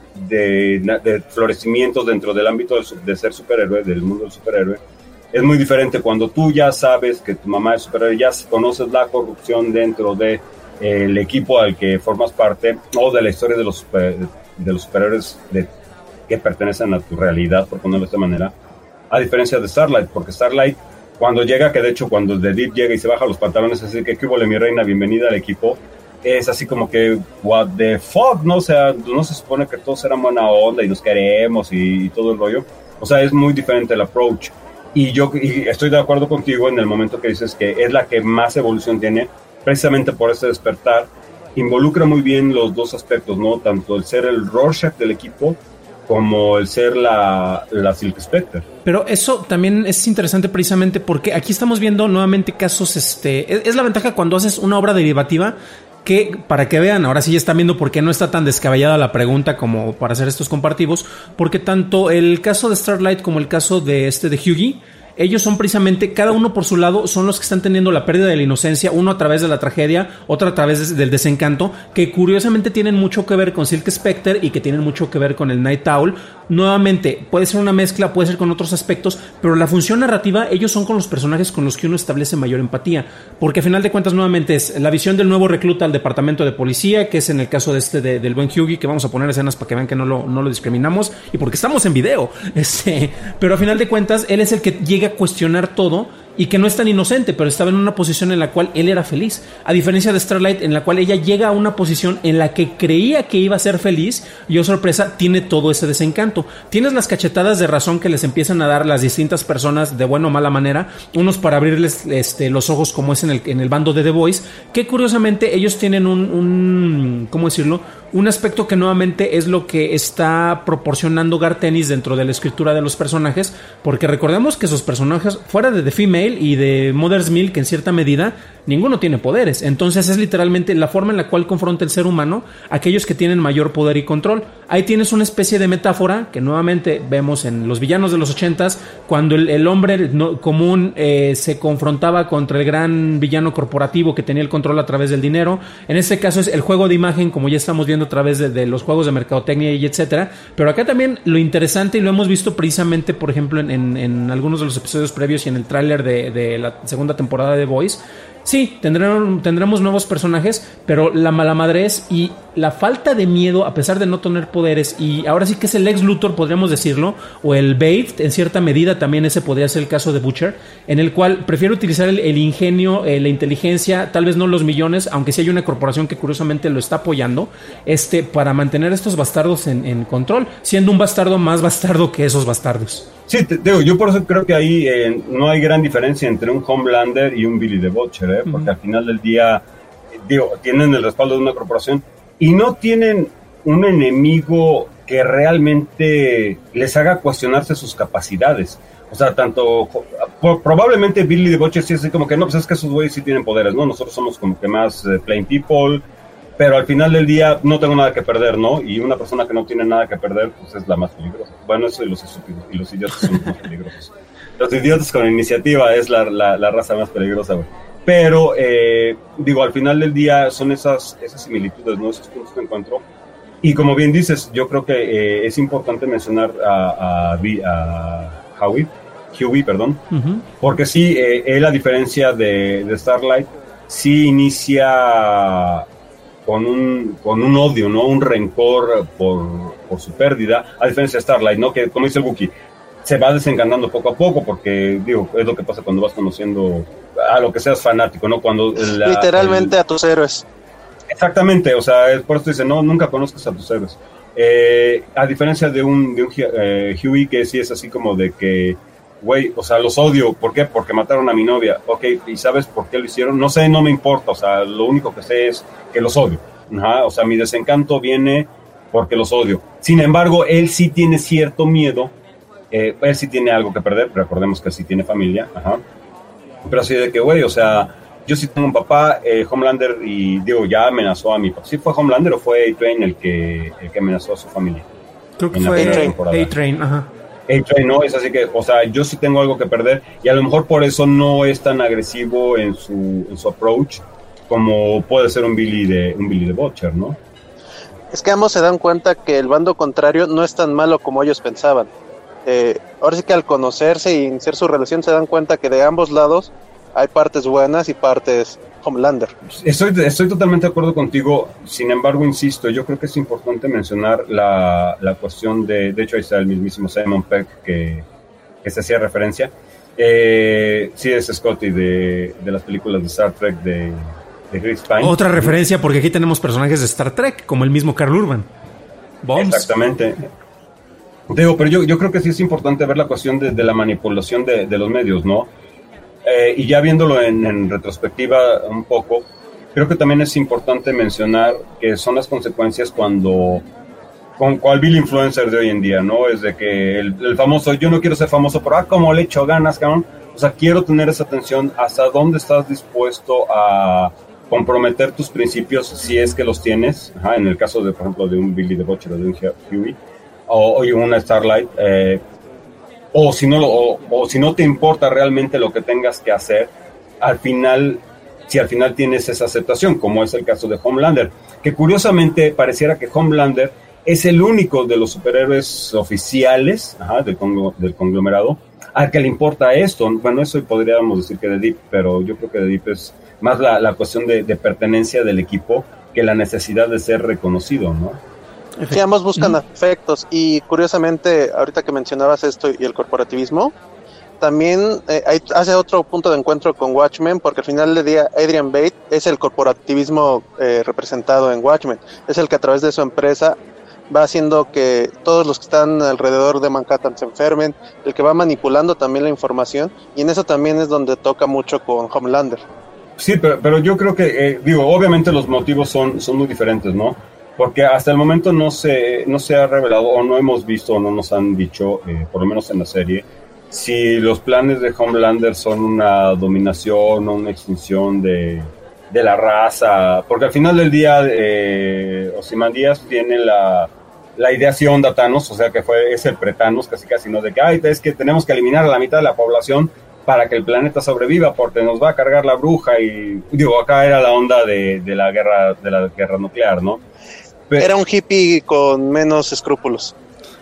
de, de florecimientos dentro del ámbito de, de ser superhéroe, del mundo del superhéroe, es muy diferente cuando tú ya sabes que tu mamá es superhéroe, ya conoces la corrupción dentro de eh, el equipo al que formas parte, o de la historia de los, super, de los superhéroes de que pertenecen a tu realidad, por ponerlo de esta manera, a diferencia de Starlight, porque Starlight, cuando llega, que de hecho cuando The Deep llega y se baja los pantalones, así que, ¿qué hubo, mi reina? Bienvenida al equipo, es así como que, what the fuck, ¿no? O sea, no se supone que todos eran buena onda y nos queremos y, y todo el rollo. O sea, es muy diferente el approach. Y yo y estoy de acuerdo contigo en el momento que dices que es la que más evolución tiene, precisamente por ese despertar. Involucra muy bien los dos aspectos, ¿no? Tanto el ser el Rorschach del equipo, como el ser la, la Silk Spectre. Pero eso también es interesante precisamente porque aquí estamos viendo nuevamente casos, este, es, es la ventaja cuando haces una obra derivativa, que para que vean, ahora sí ya están viendo por qué no está tan descabellada la pregunta como para hacer estos comparativos, porque tanto el caso de Starlight como el caso de este de Hughie, ellos son precisamente, cada uno por su lado, son los que están teniendo la pérdida de la inocencia, uno a través de la tragedia, otro a través del desencanto, que curiosamente tienen mucho que ver con Silk Spectre y que tienen mucho que ver con el Night Owl. Nuevamente, puede ser una mezcla, puede ser con otros aspectos, pero la función narrativa, ellos son con los personajes con los que uno establece mayor empatía, porque a final de cuentas, nuevamente, es la visión del nuevo recluta al departamento de policía, que es en el caso de este de, del buen Hughie, que vamos a poner escenas para que vean que no lo, no lo discriminamos, y porque estamos en video, este, pero a final de cuentas, él es el que llega a cuestionar todo, y que no es tan inocente, pero estaba en una posición en la cual él era feliz, a diferencia de Starlight, en la cual ella llega a una posición en la que creía que iba a ser feliz, y oh sorpresa, tiene todo ese desencanto. Tienes las cachetadas de razón que les empiezan a dar las distintas personas de buena o mala manera, unos para abrirles este, los ojos, como es en el, en el bando de The Boys, que curiosamente ellos tienen un, un ¿cómo decirlo? Un aspecto que nuevamente es lo que está proporcionando Garth Ennis dentro de la escritura de los personajes, porque recordemos que sus personajes, fuera de The Female y de Mother's Milk, en cierta medida, ninguno tiene poderes. Entonces es literalmente la forma en la cual confronta el ser humano aquellos que tienen mayor poder y control. Ahí tienes una especie de metáfora que nuevamente vemos en los villanos de los ochentas, cuando el, el hombre no, común eh, se confrontaba contra el gran villano corporativo que tenía el control a través del dinero. En este caso es el juego de imagen, como ya estamos viendo a través de, de los juegos de mercadotecnia y etcétera. Pero acá también lo interesante, y lo hemos visto precisamente, por ejemplo, en, en, en algunos de los episodios previos y en el tráiler de, de la segunda temporada de The Boys. Sí, tendremos, tendremos nuevos personajes, pero la mala madrez y la falta de miedo, a pesar de no tener poderes, y ahora sí que es el Lex Luthor, podríamos decirlo, o el Bathed, en cierta medida también ese podría ser el caso de Butcher, en el cual prefiere utilizar el, el ingenio, eh, la inteligencia, tal vez no los millones, aunque sí hay una corporación que curiosamente lo está apoyando, este, para mantener a estos bastardos en, en control, siendo un bastardo más bastardo que esos bastardos. Sí, te digo, yo por eso creo que ahí eh, no hay gran diferencia entre un Homelander y un Billy the Butcher, ¿eh? Porque uh-huh. al final del día, digo, tienen el respaldo de una corporación y no tienen un enemigo que realmente les haga cuestionarse sus capacidades. O sea, tanto, por, probablemente Billy the Butcher sí es así como que no, pues es que esos güeyes sí tienen poderes, ¿no? Nosotros somos como que más eh, plain people, pero al final del día no tengo nada que perder, ¿no? Y una persona que no tiene nada que perder, pues es la más peligrosa. Bueno, eso y los estúpidos, y los idiotas son los más peligrosos. Los idiotas con iniciativa es la, la, la raza más peligrosa, güey. Pero, eh, digo, al final del día son esas, esas similitudes, ¿no? Esos puntos de encuentro. Y como bien dices, yo creo que eh, es importante mencionar a, a, a Howie, Hughie, perdón, uh-huh. porque sí, eh, él, a diferencia de, de Starlight, sí inicia con un, con un odio, ¿no? Un rencor por, por su pérdida, a diferencia de Starlight, ¿no? Que, como dice el Wookiee, se va desencanando poco a poco, porque, digo, es lo que pasa cuando vas conociendo a lo que seas fanático, ¿no? Cuando la, literalmente el, a tus héroes. Exactamente, o sea, por eso dice, no, nunca conozcas a tus héroes. Eh, a diferencia de un, de un eh, Huey, que sí es así como de que, güey, o sea, los odio. ¿Por qué? Porque mataron a mi novia. Ok, ¿y sabes por qué lo hicieron? No sé, no me importa, o sea, lo único que sé es que los odio. Ajá, o sea, mi desencanto viene porque los odio. Sin embargo, él sí tiene cierto miedo. Eh, él sí tiene algo que perder, recordemos que él sí tiene familia, ajá. Pero así de que, güey, o sea, yo sí tengo un papá, eh, Homelander, y digo, ya amenazó a mi papá. ¿Sí fue Homelander o fue A-Train el que, el que amenazó a su familia? Creo que fue A-Train, A-Train, ajá. A-Train, no, es así que, o sea, yo sí tengo algo que perder, y a lo mejor por eso no es tan agresivo en su, en su approach como puede ser un Billy de, un Billy de Butcher, ¿no? Es que ambos se dan cuenta que el bando contrario no es tan malo como ellos pensaban. Eh, ahora sí que al conocerse y iniciar su relación se dan cuenta que de ambos lados hay partes buenas y partes Homelander. Estoy, estoy totalmente de acuerdo contigo, sin embargo, insisto, yo creo que es importante mencionar la, la cuestión de, de hecho ahí está el mismísimo Simon Pegg que, que se hacía referencia, eh, sí es Scotty de, de las películas de Star Trek de, de Chris Pine. Otra referencia, porque aquí tenemos personajes de Star Trek, como el mismo Karl Urban. Bombs. Exactamente. Digo, pero yo, yo creo que sí es importante ver la cuestión de, de la manipulación de, de los medios, ¿no? Eh, y ya viéndolo en, en retrospectiva un poco, creo que también es importante mencionar que son las consecuencias cuando, con cual Bill Influencer de hoy en día, ¿no? Es de que el, el famoso, yo no quiero ser famoso, pero ah, como le echo ganas, cabrón. O sea, quiero tener esa atención hasta dónde estás dispuesto a comprometer tus principios, si es que los tienes. Ajá, en el caso, de por ejemplo, de un Billy the Butcher o de un Huey, o, o una Starlight, eh, o si no o, o si no te importa realmente lo que tengas que hacer, al final, si al final tienes esa aceptación, como es el caso de Homelander, que curiosamente pareciera que Homelander es el único de los superhéroes oficiales, ajá, del, conglo, del conglomerado al que le importa esto. Bueno, eso podríamos decir que de Deep, pero yo creo que de Deep es más la, la cuestión de, de pertenencia del equipo que la necesidad de ser reconocido, ¿no? Sí, ambos buscan afectos, y curiosamente, ahorita que mencionabas esto y el corporativismo, también eh, hay, hace otro punto de encuentro con Watchmen, porque al final del día Adrian Bate es el corporativismo eh, representado en Watchmen, es el que a través de su empresa va haciendo que todos los que están alrededor de Manhattan se enfermen, el que va manipulando también la información, y en eso también es donde toca mucho con Homelander. Sí, pero, pero yo creo que, eh, digo, obviamente los motivos son, son muy diferentes, ¿no? Porque hasta el momento no se, no se ha revelado, o no hemos visto, o no nos han dicho, eh, por lo menos en la serie, si los planes de Homelander son una dominación o una extinción de, de la raza. Porque al final del día, eh, Ozymandias tiene la, la ideación de Thanos, o sea que fue, es el pre-Thanos, casi casi, ¿no? De que, ay, es que tenemos que eliminar a la mitad de la población para que el planeta sobreviva, porque nos va a cargar la bruja. Y digo, acá era la onda de, de la guerra, de la guerra nuclear, ¿no? Era un hippie con menos escrúpulos.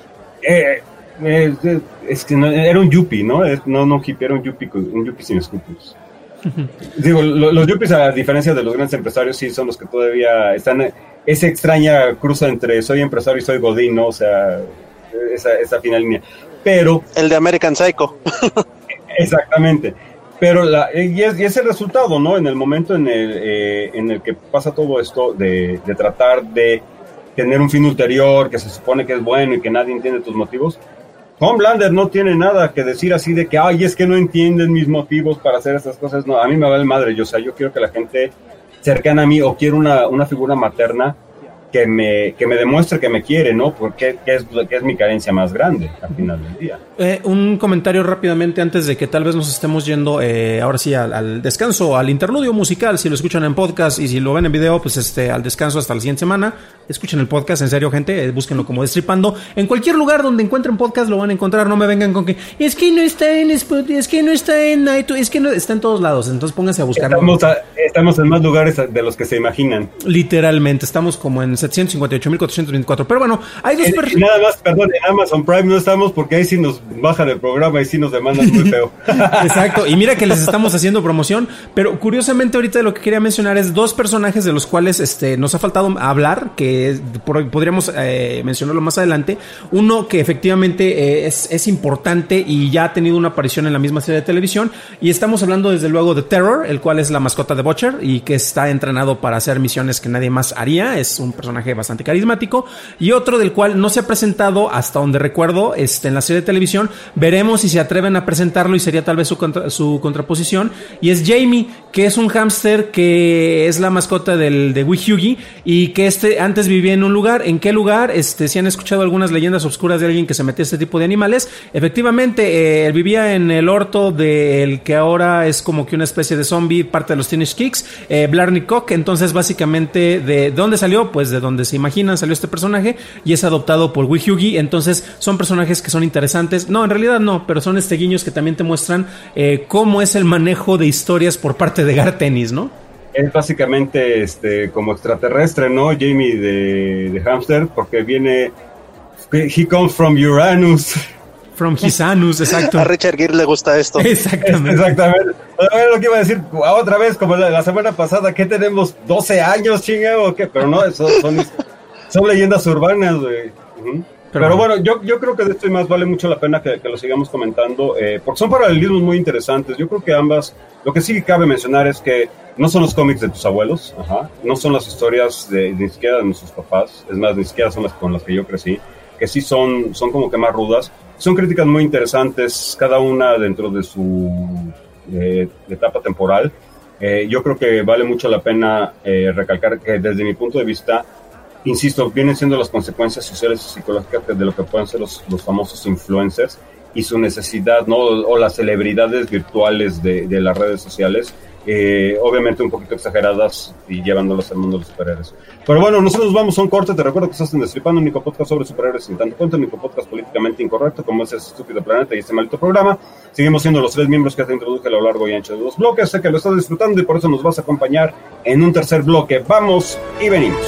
Eh, eh, es que no, era un yuppie, ¿no? No, no hippie, era un yuppie, un yuppie sin escrúpulos. Digo, lo, los yuppies, a diferencia de los grandes empresarios, sí son los que todavía están. Esa extraña cruza entre soy empresario y soy godín, ¿no? O sea, esa, esa fina línea. Pero. El de American Psycho. Exactamente. Pero la, y, es, y es el resultado, ¿no? En el momento en el, eh, en el que pasa todo esto de, de tratar de tener un fin ulterior que se supone que es bueno y que nadie entiende tus motivos, Homelander no tiene nada que decir así de que, ay, es que no entienden mis motivos para hacer esas cosas. No, a mí me vale madre. Yo, o sea, yo quiero que la gente cercana a mí, o quiero una, una figura materna que me, que me demuestre que me quiere, ¿no? Porque que es, que es mi carencia más grande al final del día. Eh, un comentario rápidamente antes de que tal vez nos estemos yendo eh, ahora sí al, al descanso, al interludio musical. Si lo escuchan en podcast y si lo ven en video, pues este al descanso hasta la siguiente semana. Escuchen el podcast, en serio, gente, eh, búsquenlo como Destripando. En cualquier lugar donde encuentren podcast lo van a encontrar. No me vengan con que es que no está en Spotify, es que no está en iTunes, es que no está en todos lados. Entonces pónganse a buscarlo. Estamos, a, estamos en más lugares de los que se imaginan. Literalmente, estamos como en setecientos cincuenta y ocho mil cuatrocientos veinticuatro. Pero bueno, hay dos personas. Nada más, perdón, en Amazon Prime no estamos porque ahí sí nos bajan el programa y sí nos demandan muy feo. Exacto, y mira que les estamos haciendo promoción, pero curiosamente ahorita lo que quería mencionar es dos personajes de los cuales este, nos ha faltado hablar, que por, podríamos eh, mencionarlo más adelante. Uno que efectivamente eh, es, es importante y ya ha tenido una aparición en la misma serie de televisión, y estamos hablando desde luego de Terror, el cual es la mascota de Butcher y que está entrenado para hacer misiones que nadie más haría. Es un personaje bastante carismático, y otro del cual no se ha presentado hasta donde recuerdo este, en la serie de televisión. Veremos si se atreven a presentarlo y sería tal vez su, contra, su contraposición, y es Jamie, que es un hámster que es la mascota del, de Wee Hughie, y que este antes vivía en un lugar. ¿En qué lugar? Este, si han escuchado algunas leyendas oscuras de alguien que se metía a este tipo de animales, efectivamente eh, él vivía en el orto del que ahora es como que una especie de zombie, parte de los Teenage Kicks, eh, Blarney Cock. Entonces básicamente, ¿de dónde salió? Pues de donde se imaginan salió este personaje, y es adoptado por Wee Hughie. Entonces son personajes que son interesantes. No, en realidad no, pero son este guiños que también te muestran eh, cómo es el manejo de historias por parte de Garth Ennis, ¿no? Es básicamente este como extraterrestre, ¿no? Jamie de, de Hamster, porque viene... He comes from Uranus. From his anus, exacto. A Richard Gere le gusta esto. Exactamente. Exactamente. A ver, lo que iba a decir otra vez, como la, la semana pasada, ¿qué tenemos? ¿doce años, chinga, o qué? Pero no, eso son, son leyendas urbanas, güey. Uh-huh. Pero, Pero bueno, yo, yo creo que de esto y más vale mucho la pena que, que lo sigamos comentando, eh, porque son paralelismos muy interesantes. Yo creo que ambas, lo que sí cabe mencionar es que no son los cómics de tus abuelos, ajá, no son las historias de, ni siquiera de nuestros papás, es más, ni siquiera son las con las que yo crecí, que sí son, son como que más rudas. Son críticas muy interesantes, cada una dentro de su eh, etapa temporal. Eh, yo creo que vale mucho la pena eh, recalcar que desde mi punto de vista, insisto, vienen siendo las consecuencias sociales y psicológicas de lo que pueden ser los, los famosos influencers y su necesidad, ¿no? O las celebridades virtuales de, de las redes sociales, eh, obviamente un poquito exageradas y llevándolas al mundo de los superhéroes. Pero bueno, nosotros vamos a un corte. Te recuerdo que estás en Destripando, un único podcast sobre superhéroes sin tanto cuento, un único podcast políticamente incorrecto como es ese estúpido planeta y este maldito programa. Seguimos siendo los tres miembros que te introduje a lo largo y ancho de los bloques. Sé que lo estás disfrutando y por eso nos vas a acompañar en un tercer bloque. Vamos y venimos.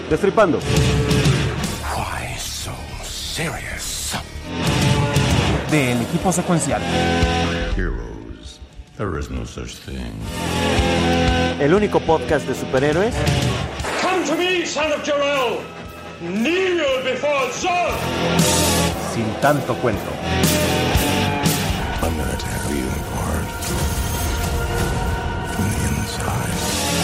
Destripando. Why so serious? Del equipo secuencial. Heroes. There is no such thing. El único podcast de superhéroes. Come to me, son of Jor-El. Kneel before Zod. Sin tanto cuento. I'm gonna tear you apart from the inside.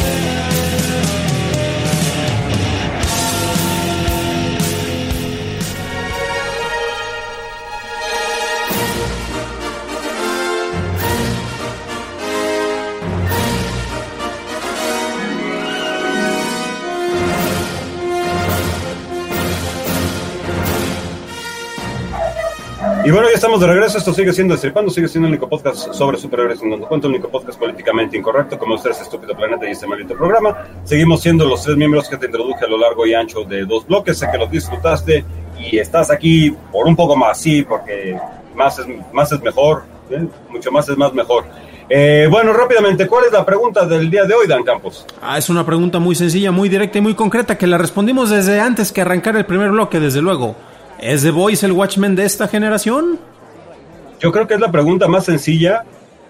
Y bueno, ya estamos de regreso. Esto sigue siendo Destripando, sigue siendo el único podcast sobre superhéroes en donde cuento, el único podcast políticamente incorrecto, como ustedes, estúpido planeta y este maldito programa. Seguimos siendo los tres miembros que te introduje a lo largo y ancho de dos bloques. Sé que los disfrutaste y estás aquí por un poco más, sí, porque más es, más es mejor, ¿eh? Mucho más es más mejor. Eh, bueno, rápidamente, ¿cuál es la pregunta del día de hoy, Dan Campos? Ah, es una pregunta muy sencilla, muy directa y muy concreta, que la respondimos desde antes que arrancar el primer bloque, desde luego. ¿Es The Voice el Watchmen de esta generación? Yo creo que es la pregunta más sencilla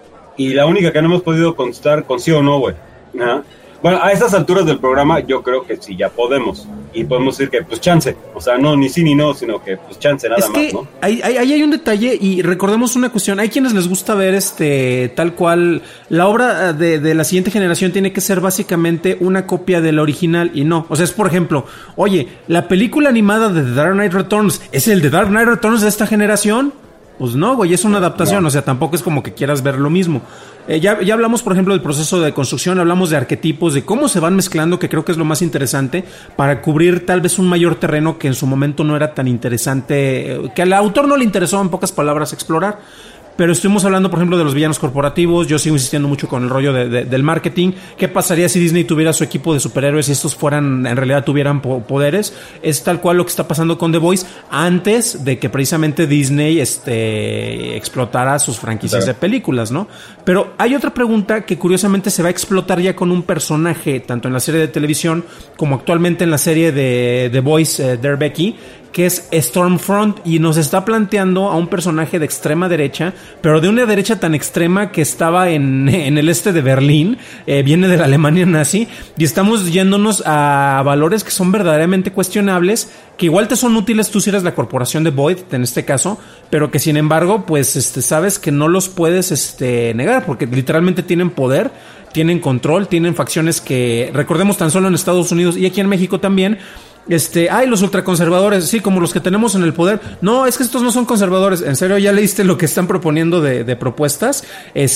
y la única que no hemos podido contestar con sí o no, güey. ¿Ah? Bueno, a estas alturas del programa yo creo que sí ya podemos. Y podemos decir que, pues, chance. O sea, no, ni sí ni no, sino que, pues, chance nada es más, que ¿no? Ahí hay, hay, hay un detalle y recordemos una cuestión. Hay quienes les gusta ver este tal cual. La obra de, de la siguiente generación tiene que ser básicamente una copia de la original y no. O sea, es por ejemplo, oye, la película animada de The Dark Knight Returns, ¿es el The Dark Knight Returns de esta generación? Pues no, güey, es una adaptación, no. O sea, tampoco es como que quieras ver lo mismo. Eh, ya, ya hablamos, por ejemplo, del proceso de construcción, hablamos de arquetipos, de cómo se van mezclando, que creo que es lo más interesante, para cubrir tal vez un mayor terreno que en su momento no era tan interesante, que al autor no le interesó, en pocas palabras, explorar. Pero estuvimos hablando, por ejemplo, de los villanos corporativos. Yo sigo insistiendo mucho con el rollo de, de, del marketing. ¿Qué pasaría si Disney tuviera su equipo de superhéroes y estos fueran, en realidad tuvieran po- poderes? Es tal cual lo que está pasando con The Voice antes de que precisamente Disney este, explotara sus franquicias claro. de películas, ¿no? Pero hay otra pregunta que curiosamente se va a explotar ya con un personaje, tanto en la serie de televisión como actualmente en la serie de The Voice, eh, Darebeki, que es Stormfront, y nos está planteando a un personaje de extrema derecha, pero de una derecha tan extrema que estaba en, en el este de Berlín, eh, viene de la Alemania nazi, y estamos yéndonos a valores que son verdaderamente cuestionables, que igual te son útiles tú si eres la corporación de Void, en este caso, pero que sin embargo, pues este, sabes que no los puedes este, negar, porque literalmente tienen poder, tienen control, tienen facciones que, recordemos tan solo en Estados Unidos y aquí en México también, Este, ay, los ultraconservadores, sí, como los que tenemos en el poder. No, es que estos no son conservadores. En serio, ¿ya leíste lo que están proponiendo de, de propuestas?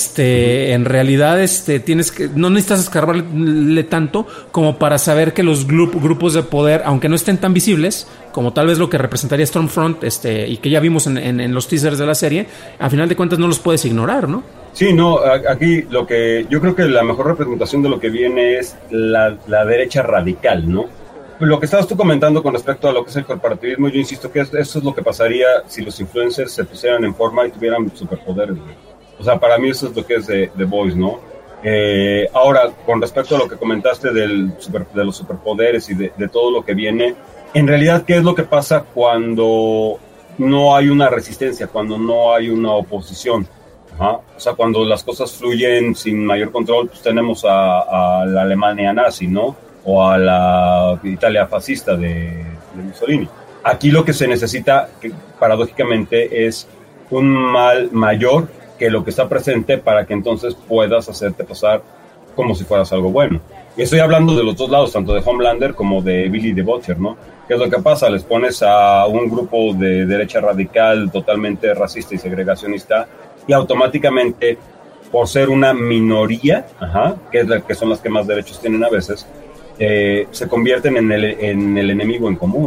Este, en realidad, este, tienes que, no necesitas escarbarle tanto como para saber que los grup, grupos de poder, aunque no estén tan visibles, como tal vez lo que representaría Stormfront, este, y que ya vimos en, en, en los teasers de la serie, a final de cuentas no los puedes ignorar, ¿no? Sí, no, aquí lo que, yo creo que la mejor representación de lo que viene es la, la derecha radical, ¿no? Lo que estabas tú comentando con respecto a lo que es el corporativismo, yo insisto que eso es lo que pasaría si los influencers se pusieran en forma y tuvieran superpoderes, güey. O sea, para mí eso es lo que es de The Voice, ¿no? Eh, ahora, con respecto a lo que comentaste del super, de los superpoderes y de, de todo lo que viene, en realidad, ¿qué es lo que pasa cuando no hay una resistencia, cuando no hay una oposición? Ajá. O sea, cuando las cosas fluyen sin mayor control, pues tenemos a, a la Alemania nazi, ¿no? O a la Italia fascista de, de Mussolini. Aquí lo que se necesita, que, paradójicamente, es un mal mayor que lo que está presente para que entonces puedas hacerte pasar como si fueras algo bueno. Y estoy hablando de los dos lados, tanto de Homelander como de Billy the Butcher, ¿no? ¿Qué es lo que pasa? Les pones a un grupo de derecha radical totalmente racista y segregacionista y automáticamente, por ser una minoría, ajá, que, es la, que son las que más derechos tienen a veces, Eh, se convierten en el, en el enemigo en común.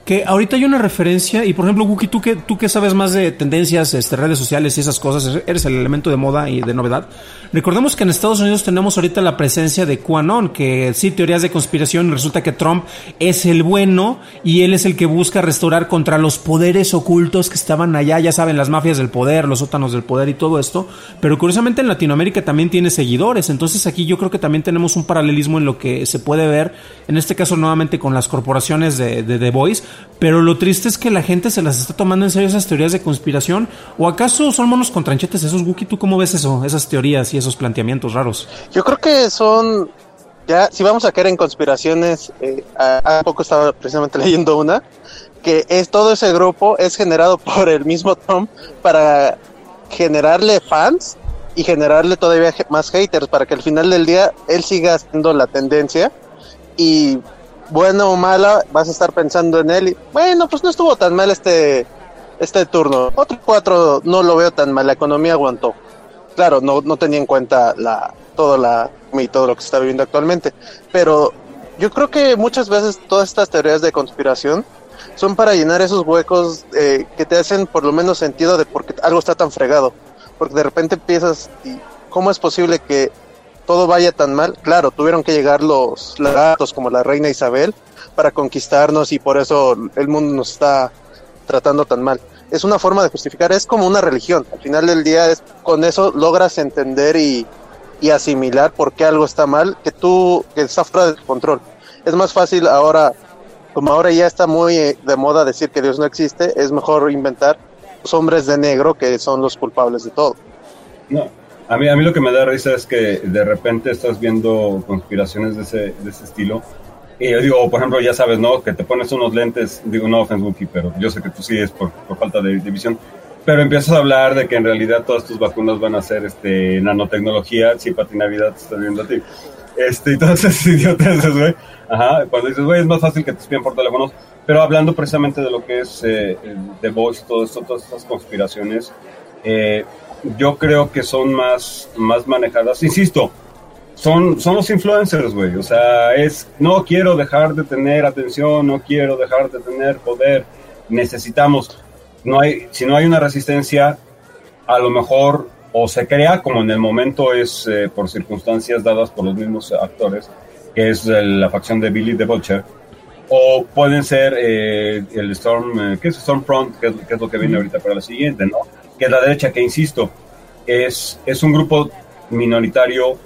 Que ahorita hay una referencia, y por ejemplo, Wookie, tú que, tú que sabes más de tendencias, este, redes sociales y esas cosas, eres el elemento de moda y de novedad. Recordemos que en Estados Unidos tenemos ahorita la presencia de QAnon, que sí, teorías de conspiración, resulta que Trump es el bueno y él es el que busca restaurar contra los poderes ocultos que estaban allá, ya saben, las mafias del poder, los sótanos del poder y todo esto. Pero curiosamente en Latinoamérica también tiene seguidores, entonces aquí yo creo que también tenemos un paralelismo en lo que se puede ver, en este caso nuevamente con las corporaciones de, de The Voice. Pero lo triste es que la gente se las está tomando en serio esas teorías de conspiración. ¿O acaso son monos con tranchetes esos, Wookie? ¿Tú cómo ves eso? Esas teorías y esos planteamientos raros. Yo creo que son... Ya, si vamos a caer en conspiraciones, eh, hace poco estaba precisamente leyendo una, que es todo ese grupo es generado por el mismo Trump para generarle fans y generarle todavía más haters, para que al final del día él siga siendo la tendencia y... bueno o mala, vas a estar pensando en él y, bueno, pues no estuvo tan mal este este turno. Otro cuatro no lo veo tan mal, la economía aguantó. Claro, no, no tenía en cuenta la todo la y todo lo que se está viviendo actualmente, pero yo creo que muchas veces todas estas teorías de conspiración son para llenar esos huecos eh, que te hacen por lo menos sentido de por qué algo está tan fregado, porque de repente empiezas y ¿cómo es posible que todo vaya tan mal? Claro, tuvieron que llegar los lagartos como la reina Isabel para conquistarnos y por eso el mundo nos está tratando tan mal. Es una forma de justificar, es como una religión. Al final del día es con eso logras entender y, y asimilar por qué algo está mal, que tú que está fuera de control. Es más fácil ahora, como ahora ya está muy de moda decir que Dios no existe, es mejor inventar los hombres de negro que son los culpables de todo. No. A mí, a mí lo que me da risa es que de repente estás viendo conspiraciones de ese, de ese estilo. Y yo digo, por ejemplo, ya sabes, ¿no? Que te pones unos lentes, digo, no offense, Wookie, pero yo sé que tú sí es por, por falta de, de visión. Pero empiezas a hablar de que en realidad todas tus vacunas van a ser este, nanotecnología. Sí, Pati Navidad te está viendo a ti. Este, entonces, idiotas, güey. Ajá, cuando dices, güey, es más fácil que te espíen por teléfonos. Pero hablando precisamente de lo que es eh, The Voice, todo esto, todas estas conspiraciones, eh, yo creo que son más, más manejadas, insisto, son, son los influencers, güey, o sea, es, no quiero dejar de tener atención, no quiero dejar de tener poder, necesitamos, no hay, si no hay una resistencia, a lo mejor, o se crea, como en el momento es eh, por circunstancias dadas por los mismos actores, que es el, la facción de Billy the Butcher, o pueden ser eh, el Storm, eh, ¿qué es Stormfront? Que es, que es lo que viene ahorita para la siguiente, ¿no? Que es la derecha, que insisto, es, es un grupo minoritario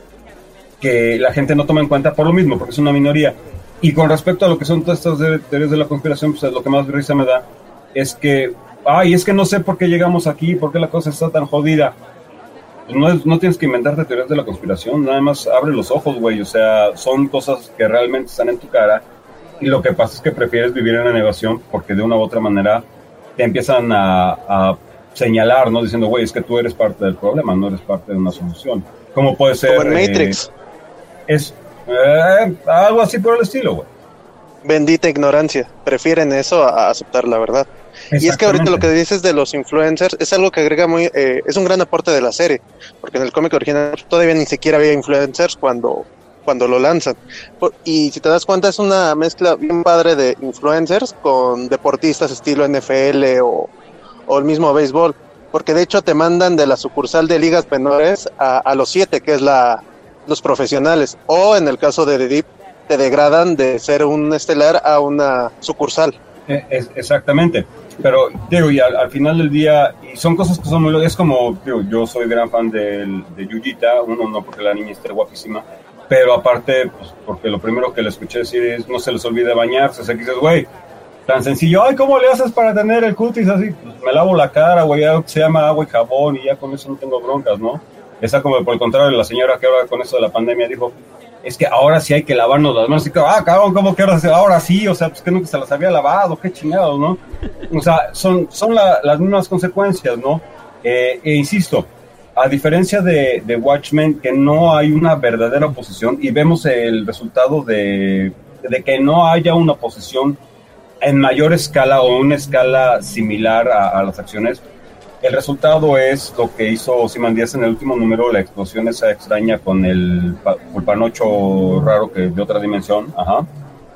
que la gente no toma en cuenta por lo mismo, porque es una minoría. Y con respecto a lo que son todas estas teorías de la conspiración, pues lo que más risa me da es que, ay, es que no sé por qué llegamos aquí, por qué la cosa está tan jodida. Pues no, es, no tienes que inventarte teorías de la conspiración, nada más abre los ojos, güey, o sea, son cosas que realmente están en tu cara, y lo que pasa es que prefieres vivir en la negación, porque de una u otra manera te empiezan a... a señalar, ¿no? Diciendo, güey, es que tú eres parte del problema, no eres parte de una solución. ¿Cómo puede ser? Como en Matrix. Eh, es eh, algo así por el estilo, güey. Bendita ignorancia. Prefieren eso a aceptar la verdad. Y es que ahorita lo que dices de los influencers es algo que agrega muy... Eh, es un gran aporte de la serie, porque en el cómic original todavía ni siquiera había influencers cuando, cuando lo lanzan. Y si te das cuenta, es una mezcla bien padre de influencers con deportistas estilo N F L o o el mismo béisbol, porque de hecho te mandan de la sucursal de ligas menores a, a los siete, que es la los profesionales, o en el caso de The Deep, te degradan de ser un estelar a una sucursal. Es, exactamente, pero digo, y al, al final del día, y son cosas que son muy... Es como, digo, yo soy gran fan de, de Yuyita, uno no porque la niña esté guapísima, pero aparte, pues porque lo primero que le escuché decir es, no se les olvide bañarse, o sea, que dices, güey, tan sencillo, ay, ¿cómo le haces para tener el cutis así? Pues me lavo la cara, güey, se llama agua y jabón y ya con eso no tengo broncas, ¿no? Esa como por el contrario, la señora que ahora con eso de la pandemia dijo, es que ahora sí hay que lavarnos las manos, y que, ah, cabrón, ¿cómo que ahora, ahora sí? O sea, pues que nunca se las había lavado, qué chingados, ¿no? O sea, son, son la, las mismas consecuencias, ¿no? Eh, e insisto, a diferencia de, de Watchmen, que no hay una verdadera oposición, y vemos el resultado de, de que no haya una oposición en mayor escala o una escala similar a, a las acciones, el resultado es lo que hizo Ozymandias en el último número, la explosión esa extraña con el pulpanocho raro que de otra dimensión, ajá,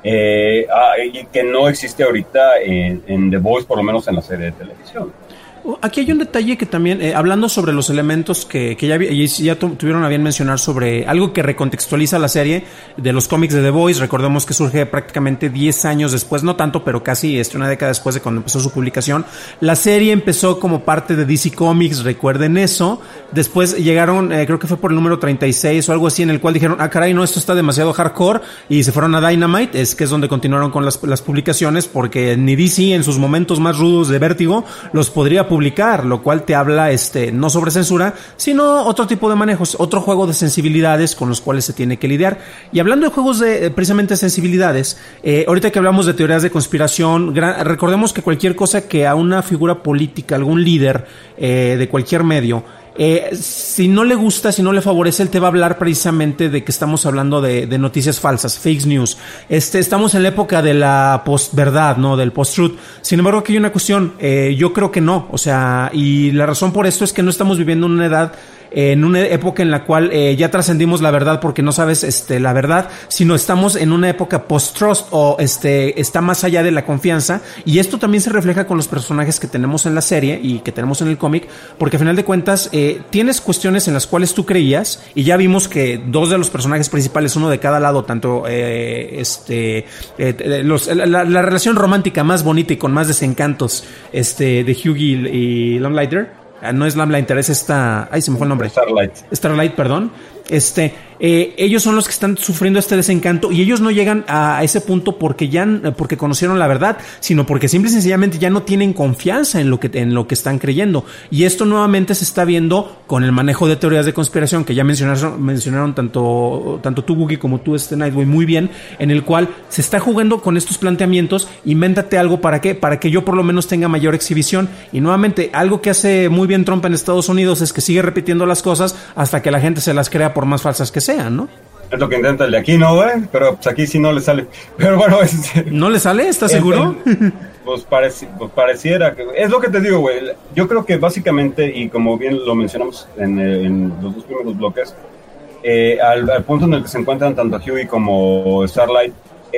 eh, ah, y que no existe ahorita en, en The Voice, por lo menos en la serie de televisión. Aquí hay un detalle que también, eh, hablando sobre los elementos que, que ya, ya tu, tuvieron a bien mencionar sobre algo que recontextualiza la serie de los cómics de The Voice. Recordemos que surge prácticamente diez años después, no tanto, pero casi este, una década después de cuando empezó su publicación. La serie empezó como parte de D C Comics, recuerden eso. Después llegaron, eh, creo que fue por el número treinta y seis o algo así, en el cual dijeron, ah, caray, no, esto está demasiado hardcore, y se fueron a Dynamite, es que es donde continuaron con las, las publicaciones, porque ni D C en sus momentos más rudos de vértigo los podría publicar publicar, lo cual te habla este no sobre censura, sino otro tipo de manejos, otro juego de sensibilidades con los cuales se tiene que lidiar. Y hablando de juegos de precisamente sensibilidades, eh, ahorita que hablamos de teorías de conspiración, gran, recordemos que cualquier cosa que a una figura política, algún líder eh, de cualquier medio, Eh, si no le gusta, si no le favorece, él te va a hablar precisamente de que estamos hablando de, de noticias falsas, fake news. Este, estamos en la época de la post-verdad, ¿no? Del post-truth. Sin embargo, aquí hay una cuestión, eh, yo creo que no, o sea, y la razón por esto es que no estamos viviendo en una edad, en una época en la cual eh, ya trascendimos la verdad porque no sabes este la verdad, sino estamos en una época post-trust, o este está más allá de la confianza, y esto también se refleja con los personajes que tenemos en la serie y que tenemos en el cómic, porque a final de cuentas eh, tienes cuestiones en las cuales tú creías, y ya vimos que dos de los personajes principales, uno de cada lado, tanto eh, este eh, los, la, la relación romántica más bonita y con más desencantos este de Hugh y, y Lamplighter. No es Lamplighter, es esta... Ay, se me fue el nombre. Starlight. Starlight, perdón. Este, eh, ellos son los que están sufriendo este desencanto, y ellos no llegan a, a ese punto porque ya, porque conocieron la verdad, sino porque simple y sencillamente ya no tienen confianza en lo que, en lo que están creyendo. Y esto nuevamente se está viendo con el manejo de teorías de conspiración que ya mencionaron, mencionaron tanto, tanto tú, Wookie, como tú, este Nightway, muy bien, en el cual se está jugando con estos planteamientos. Invéntate algo, ¿para qué? Para que yo por lo menos tenga mayor exhibición. Y nuevamente, algo que hace muy bien Trump en Estados Unidos es que sigue repitiendo las cosas hasta que la gente se las crea, por más falsas que sean, ¿no? Es lo que intenta el de aquí, ¿no, güey? Pero pues aquí sí no le sale. Pero bueno, es... ¿No le sale? ¿Estás seguro? El, pues, pareci, pues pareciera que... Es lo que te digo, güey. Yo creo que básicamente, y como bien lo mencionamos en, en los dos primeros bloques, eh, al, al punto en el que se encuentran tanto Hughie como Starlight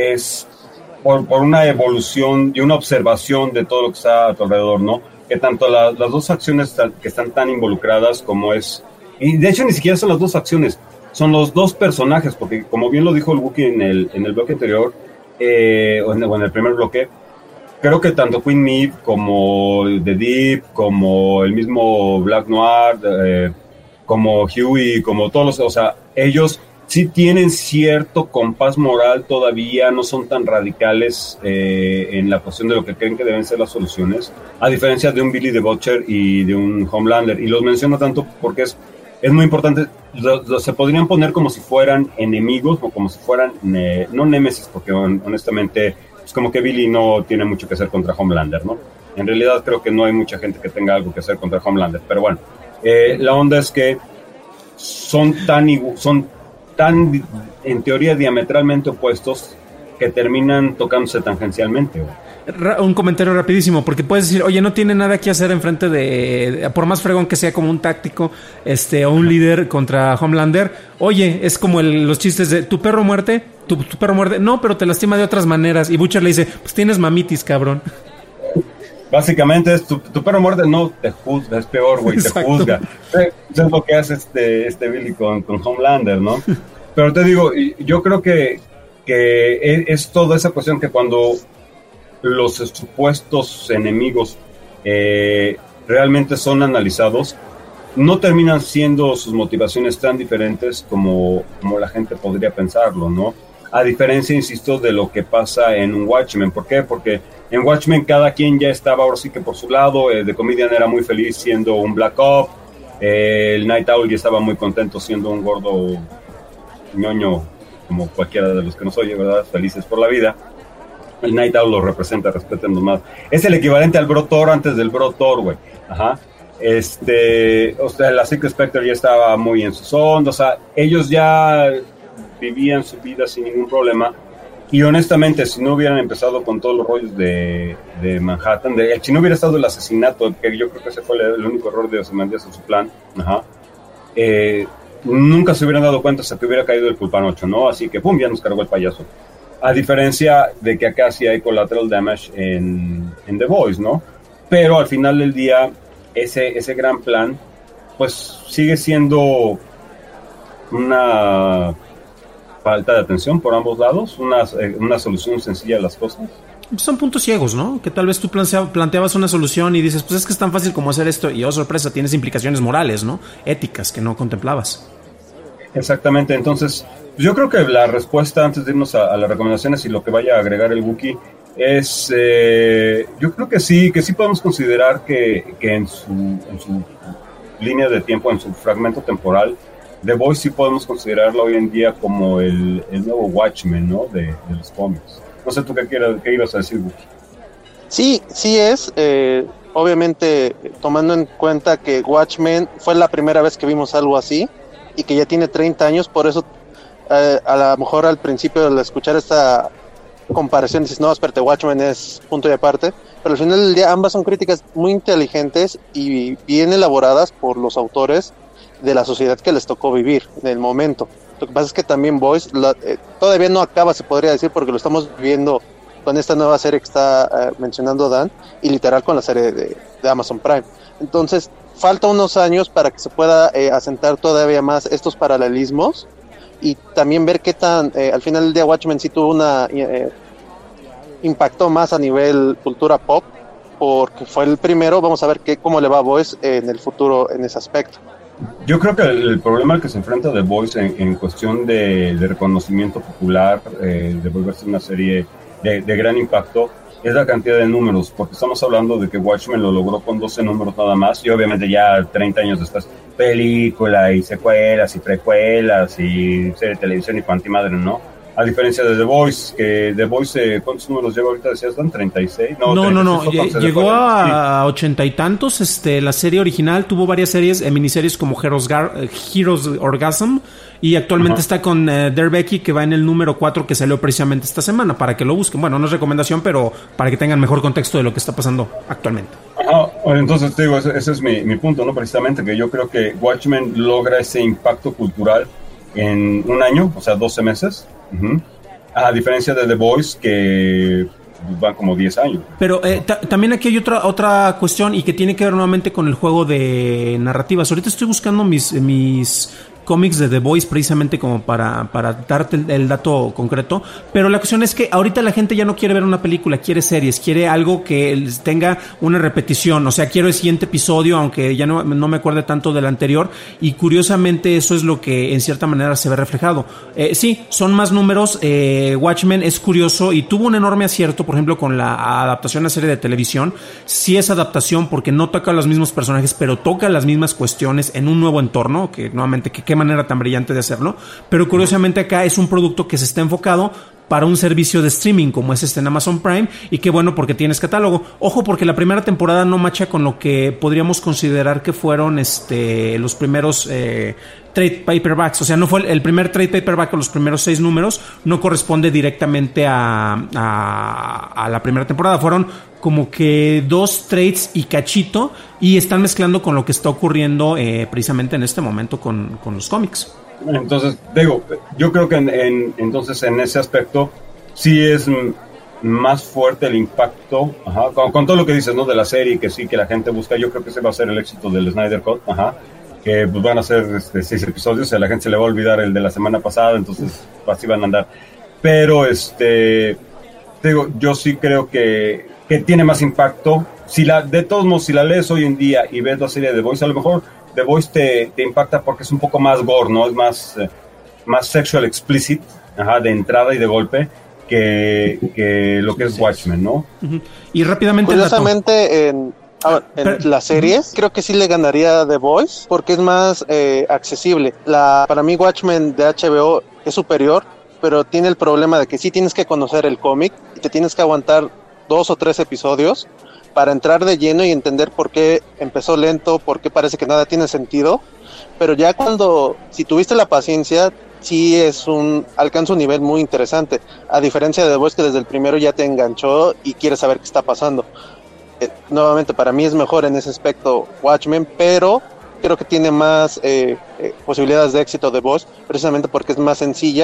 es por, por una evolución y una observación de todo lo que está a tu alrededor, ¿no? Que tanto la, las dos acciones que están tan involucradas como es... Y de hecho ni siquiera son las dos acciones, son los dos personajes, porque como bien lo dijo el Wookiee en el, en el bloque anterior, eh, o, en, o en el primer bloque, creo que tanto Queen Maeve como The Deep, como el mismo Black Noir, eh, como Hughie, como todos los, o sea, ellos sí tienen cierto compás moral todavía, no son tan radicales eh, en la cuestión de lo que creen que deben ser las soluciones, a diferencia de un Billy the Butcher y de un Homelander, y los menciono tanto porque es Es muy importante, lo, lo, se podrían poner como si fueran enemigos o como si fueran, eh, no némesis, porque on, honestamente es como que Billy no tiene mucho que hacer contra Homelander, ¿no? En realidad creo que no hay mucha gente que tenga algo que hacer contra Homelander, pero bueno, eh, la onda es que son tan, son tan, en teoría, diametralmente opuestos que terminan tocándose tangencialmente, ¿no? Un comentario rapidísimo, porque puedes decir, oye, no tiene nada que hacer enfrente de, de por más fregón que sea como un táctico, este, o un líder contra Homelander. Oye, es como el, los chistes de tu perro muerte, tu, tu perro muerde, no, pero te lastima de otras maneras. Y Butcher le dice, pues tienes mamitis, cabrón. Básicamente es tu, tu perro muerde, no, te juzga, es peor, güey, te juzga. Eso es lo que hace este, este Billy con, con Homelander, ¿no? Pero te digo, yo creo que, que es, es toda esa cuestión que cuando los supuestos enemigos eh, realmente son analizados, no terminan siendo sus motivaciones tan diferentes como, como la gente podría pensarlo, ¿no? A diferencia, insisto, de lo que pasa en un Watchmen. ¿Por qué? Porque en Watchmen cada quien ya estaba ahora sí que por su lado. eh, The Comedian era muy feliz siendo un Black Op, eh, el Night Owl ya estaba muy contento siendo un gordo ñoño como cualquiera de los que nos oye, ¿verdad? Felices por la vida. El Night Owl lo representa, respétenlo más. Es el equivalente al Bro Thor antes del Bro Thor, güey. Ajá. Este, o sea, la Secret Spectre ya estaba muy en sus ondas, o sea, ellos ya vivían su vida sin ningún problema. Y honestamente, si no hubieran empezado con todos los rollos de, de Manhattan, de, si no hubiera estado el asesinato, que yo creo que ese fue el, el único error de Ozymandias en su plan, ajá, eh, nunca se hubieran dado cuenta hasta que hubiera caído el Culpanocho, ¿no? Así que, pum, ya nos cargó el payaso. A diferencia de que acá sí hay collateral damage en, en The Voice, ¿no? Pero al final del día, ese, ese gran plan, pues sigue siendo una falta de atención por ambos lados, una, una solución sencilla a las cosas. Son puntos ciegos, ¿no? Que tal vez tú planteabas una solución y dices, pues es que es tan fácil como hacer esto, y oh sorpresa, tienes implicaciones morales, ¿no? Éticas que no contemplabas. Exactamente, entonces yo creo que la respuesta antes de irnos a, a las recomendaciones y lo que vaya a agregar el Wookiee es, eh, yo creo que sí, que sí podemos considerar que, que en, su, en su línea de tiempo, en su fragmento temporal, The Voice sí podemos considerarlo hoy en día como el, el nuevo Watchmen, ¿no? De, de los cómics. No sé tú qué, quieras, qué ibas a decir, Wookiee. Sí, sí es, eh, obviamente tomando en cuenta que Watchmen fue la primera vez que vimos algo así y que ya tiene treinta años, por eso eh, a lo mejor al principio al escuchar esta comparación dices, no, espérate, Watchmen es punto y aparte, pero al final del día ambas son críticas muy inteligentes y bien elaboradas por los autores de la sociedad que les tocó vivir en el momento. Lo que pasa es que también Voice la, eh, todavía no acaba, se podría decir, porque lo estamos viendo con esta nueva serie que está eh, mencionando Dan, y literal con la serie de, de Amazon Prime. Entonces, falta unos años para que se pueda eh, asentar todavía más estos paralelismos y también ver qué tan, eh, al final del día Watchmen sí tuvo una, eh, impactó más a nivel cultura pop, porque fue el primero. Vamos a ver qué, cómo le va a Voice en el futuro en ese aspecto. Yo creo que el, el problema al que se enfrenta The Voice en, en cuestión de, de reconocimiento popular, eh, de volverse una serie de, de gran impacto, es la cantidad de números, porque estamos hablando de que Watchmen lo logró con doce números nada más, y obviamente ya treinta años después, película y secuelas y precuelas y serie de televisión y cuantimadre, ¿no? A diferencia de The Voice, que The Voice, ¿cuántos números lleva ahorita? ¿Decías, Dan? ¿treinta y seis? No, no, no, no. Ll- llegó a ochenta y tantos. Este, la serie original tuvo varias series, eh, miniseries como Heroes, Gar- Heroes Orgasm, y actualmente Ajá. está con eh, Darebeki, que va en el número cuatro, que salió precisamente esta semana, para que lo busquen. Bueno, no es recomendación, pero para que tengan mejor contexto de lo que está pasando actualmente. Ajá, bueno, entonces te digo, ese, ese es mi, mi punto, ¿no? Precisamente, que yo creo que Watchmen logra ese impacto cultural en un año, o sea, doce meses. Uh-huh. A diferencia de The Voice, que van como diez años. Pero eh, ta- también aquí hay otra otra cuestión, y que tiene que ver nuevamente con el juego de narrativas. Ahorita estoy buscando mis mis cómics de The Voice precisamente como para, para darte el, el dato concreto, pero la cuestión es que ahorita la gente ya no quiere ver una película, quiere series, quiere algo que tenga una repetición, o sea, quiero el siguiente episodio, aunque ya no, no me acuerde tanto del anterior, y curiosamente eso es lo que en cierta manera se ve reflejado. Eh, sí, son más números. eh, Watchmen es curioso y tuvo un enorme acierto, por ejemplo, con la adaptación a serie de televisión. Sí es adaptación porque no toca a los mismos personajes, pero toca las mismas cuestiones en un nuevo entorno, que nuevamente, que qué manera tan brillante de hacerlo, pero curiosamente acá es un producto que se está enfocado para un servicio de streaming como es este en Amazon Prime, y qué bueno porque tienes catálogo. Ojo, porque la primera temporada no macha con lo que podríamos considerar que fueron este los primeros eh, trade paperbacks, o sea, no fue el, el primer trade paperback con los primeros seis números, no corresponde directamente a, a, a la primera temporada, fueron como que dos trades y cachito, y están mezclando con lo que está ocurriendo eh, precisamente en este momento con, con los cómics. Entonces, digo, yo creo que en, en, entonces en ese aspecto sí es m- más fuerte el impacto, ajá, con, con todo lo que dices, ¿no? De la serie, que sí, que la gente busca. Yo creo que ese va a ser el éxito del Snyder Cut, ajá, que pues, van a ser este, seis episodios, y a la gente se le va a olvidar el de la semana pasada, entonces así van a andar. Pero, este, digo, yo sí creo que, que tiene más impacto. Si la, de todos modos, si la lees hoy en día y ves la serie de The Voice, a lo mejor The Voice te, te impacta porque es un poco más gore, ¿no? Es más, eh, más sexual explicit, ajá, de entrada y de golpe, que, que lo que es Watchmen, ¿no? Uh-huh. Y rápidamente... Curiosamente, en, ah, en Pero, las series, uh-huh. creo que sí le ganaría The Voice, porque es más eh, accesible. La, para mí Watchmen de H B O es superior, pero tiene el problema de que sí tienes que conocer el cómic y te tienes que aguantar dos o tres episodios para entrar de lleno y entender por qué empezó lento, por qué parece que nada tiene sentido, pero ya cuando, si tuviste la paciencia, sí es un, alcanza un nivel muy interesante, a diferencia de The Voice, que desde el primero ya te enganchó y quieres saber qué está pasando. Eh, nuevamente, para mí es mejor en ese aspecto Watchmen, pero creo que tiene más eh, eh, posibilidades de éxito The Voice, precisamente porque es más sencilla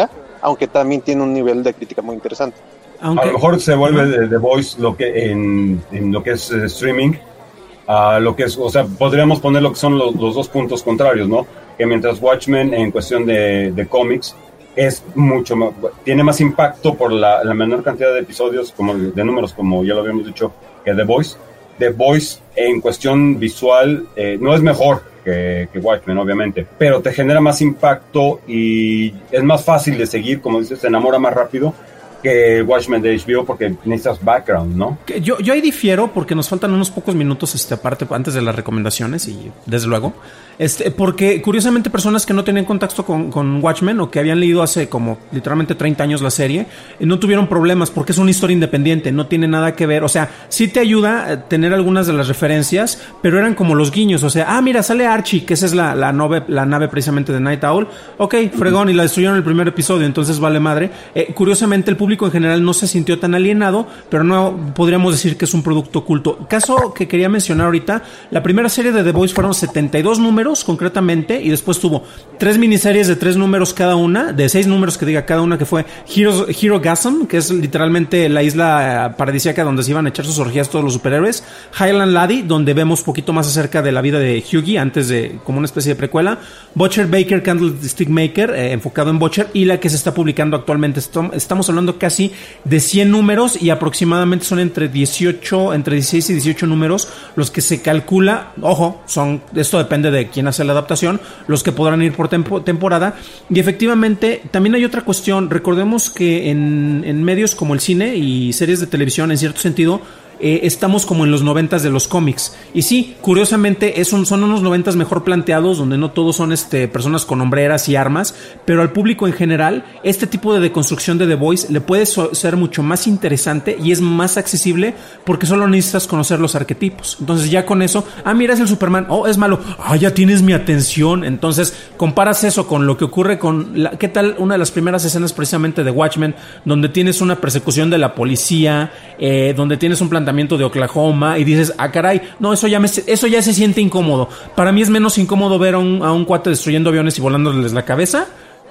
aunque también tiene un nivel de crítica muy interesante. Aunque... A lo mejor se vuelve de The Voice lo que en, en lo que es uh, streaming, a uh, lo que es, o sea, podríamos poner lo que son los, los dos puntos contrarios, ¿no? Que mientras Watchmen en cuestión de, de cómics es mucho más, tiene más impacto por la, la menor cantidad de episodios, como de números, como ya lo habíamos dicho, que The Voice. The Voice en cuestión visual eh, no es mejor que, que Watchmen, obviamente, pero te genera más impacto y es más fácil de seguir, como dices, te enamora más rápido que Watchmen de H B O porque necesitas background, ¿no? Yo, yo ahí difiero porque nos faltan unos pocos minutos este, aparte antes de las recomendaciones y desde luego, este, porque curiosamente personas que no tenían contacto con, con Watchmen o que habían leído hace como literalmente treinta años la serie, eh, no tuvieron problemas porque es una historia independiente, no tiene nada que ver, o sea, sí te ayuda a tener algunas de las referencias, pero eran como los guiños, o sea, ah, mira, sale Archie, que esa es la, la, nave, la nave precisamente de Night Owl, ok, fregón, y la destruyeron en el primer episodio, entonces vale madre. Eh, curiosamente el público en general no se sintió tan alienado, pero no podríamos decir que es un producto oculto. Caso que quería mencionar ahorita, la primera serie de The Voice fueron setenta y dos números concretamente, y después tuvo tres miniseries de tres números cada una, de seis números que diga cada una, que fue Hero, Hero Gasm, que es literalmente la isla paradisíaca donde se iban a echar sus orgías todos los superhéroes, Highland Laddie, donde vemos poquito más acerca de la vida de Hughie antes de, como una especie de precuela, Butcher Baker Candlestick Maker, eh, enfocado en Butcher, y la que se está publicando actualmente. Estamos hablando casi de cien números y aproximadamente son entre dieciocho, entre dieciséis y dieciocho números los que se calcula, ojo, son, esto depende de quién hace la adaptación, los que podrán ir por tempo, temporada. Y efectivamente también hay otra cuestión, recordemos que en, en medios como el cine y series de televisión, en cierto sentido, Eh, estamos como en los noventas de los cómics. Y sí, curiosamente es un, son unos noventas mejor planteados, donde no todos son este, personas con hombreras y armas, pero al público en general, este tipo de deconstrucción de The Voice le puede so- ser mucho más interesante y es más accesible porque solo necesitas conocer los arquetipos. Entonces ya con eso, ah, mira, es el Superman, oh, es malo, ah, ya tienes mi atención. Entonces comparas eso con lo que ocurre con, la, ¿qué tal? Una de las primeras escenas precisamente de Watchmen, donde tienes una persecución de la policía, eh, donde tienes un planteamiento de Oklahoma y dices, ah, caray, no, eso ya me, eso ya se siente incómodo. Para mí es menos incómodo ver a un, a un cuate destruyendo aviones y volándoles la cabeza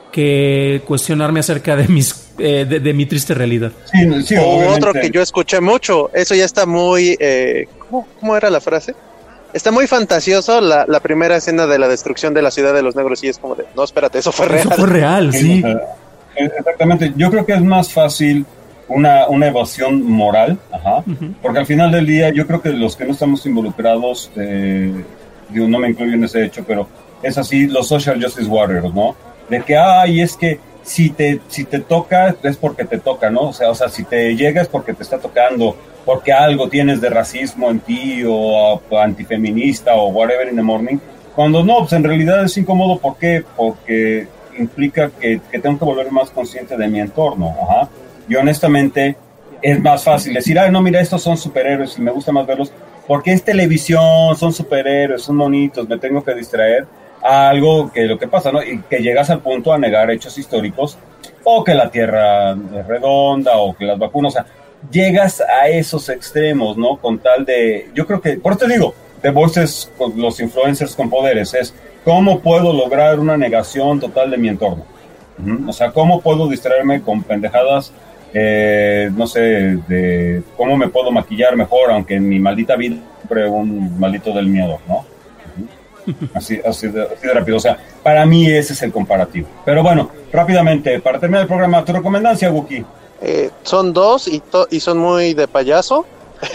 que cuestionarme acerca de mis eh, de, de mi triste realidad. Sí, sí, o otro que yo escuché mucho, eso ya está muy eh, ¿cómo, ¿cómo era la frase? Está muy fantasioso la, la primera escena de la destrucción de la ciudad de los negros y es como de, no, espérate, eso fue real. Eso fue real, sí. Exactamente, yo creo que es más fácil Una, una evasión moral, ajá, uh-huh. Porque al final del día yo creo que los que no estamos involucrados, eh, digo, no me incluyo en ese hecho, pero es así, los social justice warriors, ¿no? De que, ay, es que si te, si te toca es porque te toca, ¿no? O sea, o sea, si te llega es porque te está tocando, porque algo tienes de racismo en ti o, o antifeminista o whatever in the morning, cuando no, pues en realidad es incómodo, ¿por qué? Porque implica que, que tengo que volver más consciente de mi entorno, ajá. Y honestamente es más fácil decir, ay, no, mira, estos son superhéroes y me gusta más verlos porque es televisión, son superhéroes, son bonitos, me tengo que distraer a algo que lo que pasa, ¿no? Y que llegas al punto a negar hechos históricos o que la Tierra es redonda o que las vacunas, o sea, llegas a esos extremos, ¿no? Con tal de, yo creo que, por eso te digo, The Voice es con los influencers con poderes, es cómo puedo lograr una negación total de mi entorno. Uh-huh. O sea, cómo puedo distraerme con pendejadas. Eh, no sé, de cómo me puedo maquillar mejor, aunque en mi maldita vida siempre un maldito del miedo, ¿no? Así, así, de, así de rápido. O sea, para mí ese es el comparativo. Pero bueno, rápidamente, para terminar el programa, ¿tu recomendancia, Wookie? Eh, son dos y, to- y son muy de payaso.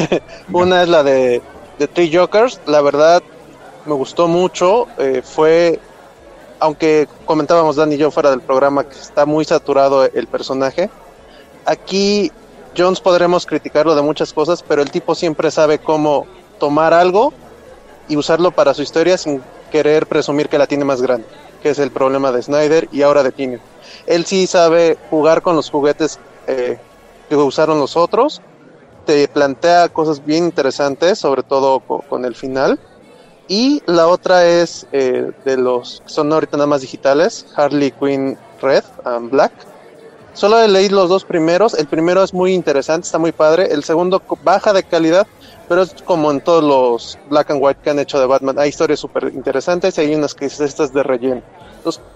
Una es la de, de Three Jokers. La verdad, me gustó mucho. Eh, fue, aunque comentábamos Dan y yo fuera del programa que está muy saturado el personaje. Aquí Jones podremos criticarlo de muchas cosas, pero el tipo siempre sabe cómo tomar algo y usarlo para su historia sin querer presumir que la tiene más grande, que es el problema de Snyder y ahora de Tynion. Él sí sabe jugar con los juguetes eh, que usaron los otros, te plantea cosas bien interesantes, sobre todo con, con el final. Y la otra es eh, de los que son ahorita nada más digitales, Harley Quinn Red and Black. Solo he leído los dos primeros. El primero es muy interesante, está muy padre. El segundo baja de calidad, pero es como en todos los Black and White que han hecho de Batman. Hay historias súper interesantes y hay unas que estas de relleno. Entonces,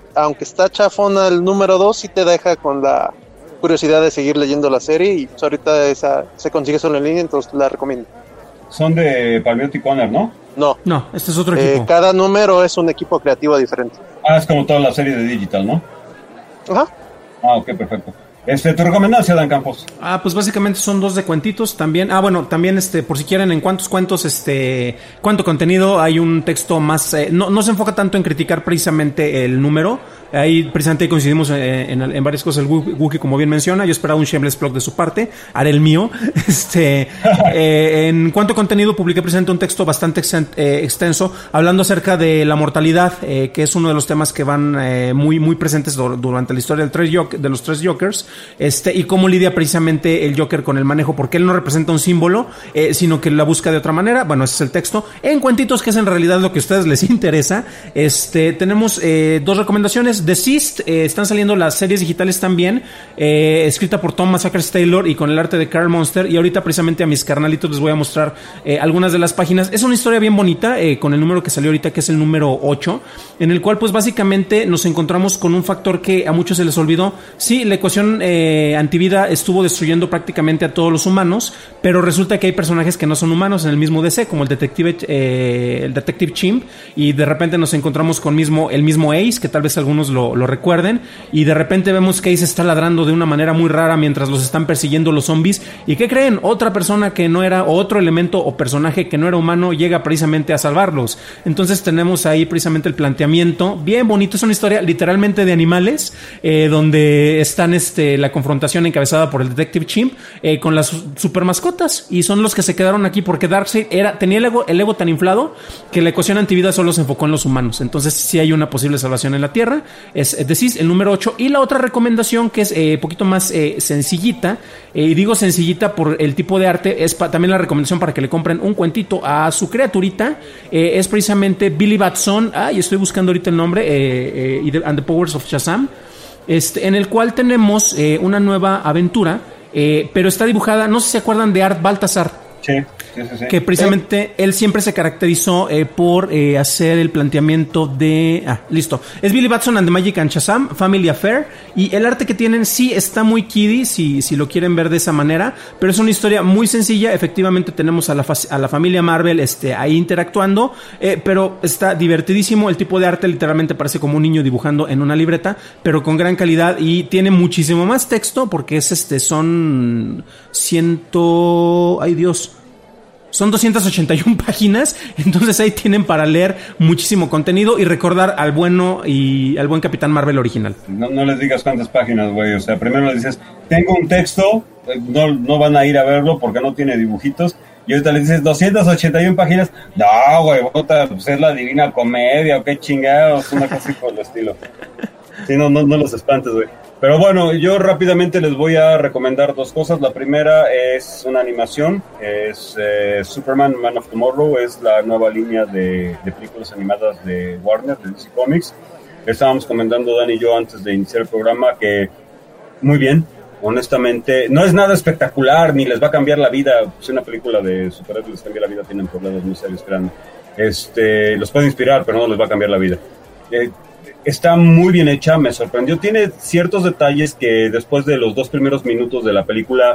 aunque está chafona el número dos, sí te deja con la curiosidad de seguir leyendo la serie, y pues ahorita esa se consigue solo en línea, entonces la recomiendo. Son de Palmiotti Conner, ¿no? No. No, este es otro eh, equipo. Cada número es un equipo creativo diferente. Ah, es como toda la serie de Digital, ¿no? Ajá. Ah, ok, perfecto. Este, ¿tu recomendación, Dan Campos? Ah, pues básicamente son dos de cuentitos también. Ah, bueno, también este, por si quieren, en cuántos cuentos, este, cuánto contenido, hay un texto más, eh, no, no se enfoca tanto en criticar precisamente el número. Ahí precisamente coincidimos en, en, en varias cosas. El Wookie, como bien menciona, yo esperaba un shameless plug de su parte, haré el mío. Este, eh, en cuanto a contenido, publiqué precisamente un texto bastante exen, eh, extenso, hablando acerca de la mortalidad, eh, que es uno de los temas que van eh, muy, muy presentes do, durante la historia del tres, de los tres Jokers, este, y cómo lidia precisamente el Joker con el manejo, porque él no representa un símbolo, eh, sino que la busca de otra manera. Bueno, ese es el texto. En cuentitos, que es en realidad lo que a ustedes les interesa, este, tenemos eh, dos recomendaciones. Deceased, eh, están saliendo las series digitales también, eh, escrita por Tom Massacres Taylor y con el arte de Carl Monster, y ahorita precisamente a mis carnalitos les voy a mostrar eh, algunas de las páginas. Es una historia bien bonita, eh, con el número que salió ahorita, que es el número ocho, en el cual pues básicamente nos encontramos con un factor que a muchos se les olvidó. Sí, la ecuación eh, antivida estuvo destruyendo prácticamente a todos los humanos, pero resulta que hay personajes que no son humanos en el mismo D C, como el detective eh, el detective Chimp, y de repente nos encontramos con mismo, el mismo Ace, que tal vez algunos Lo, lo recuerden, y de repente vemos que Ace está ladrando de una manera muy rara mientras los están persiguiendo los zombies. ¿Y qué creen? Otra persona que no era, o otro elemento o personaje que no era humano llega precisamente a salvarlos. Entonces tenemos ahí precisamente el planteamiento bien bonito. Es una historia literalmente de animales, eh, donde están este, la confrontación encabezada por el Detective Chimp eh, con las super mascotas, y son los que se quedaron aquí porque Darkseid era, tenía el ego, el ego tan inflado que la ecuación antivida solo se enfocó en los humanos. Entonces sí hay una posible salvación en la Tierra. Es Deceased, el número ocho. Y la otra recomendación, que es un eh, poquito más eh, sencillita, eh, y digo sencillita por el tipo de arte, es pa- también la recomendación para que le compren un cuentito a su criaturita, eh, es precisamente Billy Batson. Ah, y estoy buscando ahorita el nombre, eh, eh, and the Powers of Shazam, este, en el cual tenemos eh, una nueva aventura, eh, pero está dibujada, no sé si se acuerdan de Art Baltasar. Sí, sí, sí, sí. Que precisamente él siempre se caracterizó eh, por eh, hacer el planteamiento de... Ah, listo. Es Billy Batson and the Magic and Shazam, Family Affair. Y el arte que tienen sí está muy kiddie, si, si lo quieren ver de esa manera. Pero es una historia muy sencilla. Efectivamente tenemos a la, fa- a la familia Marvel este, ahí interactuando. Eh, pero está divertidísimo. El tipo de arte literalmente parece como un niño dibujando en una libreta, pero con gran calidad. Y tiene muchísimo más texto, porque es este son ciento... ¡Ay, Dios! Son doscientas ochenta y una páginas, entonces ahí tienen para leer muchísimo contenido y recordar al bueno y al buen Capitán Marvel original. No, no les digas cuántas páginas, güey. O sea, primero les dices, tengo un texto, no, no van a ir a verlo porque no tiene dibujitos. Y ahorita les dices doscientas ochenta y una páginas. No, güey, puta, pues es la Divina Comedia o qué chingados, una cosa por el estilo. Sí, no, no, no los espantes, güey. Pero bueno, yo rápidamente les voy a recomendar dos cosas. La primera es una animación, es eh, Superman, Man of Tomorrow, es la nueva línea de, de películas animadas de Warner, de D C Comics. Estábamos comentando Dan y yo antes de iniciar el programa que muy bien, honestamente, no es nada espectacular, ni les va a cambiar la vida. Si una película de superhéroes les cambia la vida, tienen problemas muy serios, crean. Este, los puede inspirar, pero no les va a cambiar la vida. Eh, Está muy bien hecha, me sorprendió. Tiene ciertos detalles que después de los dos primeros minutos de la película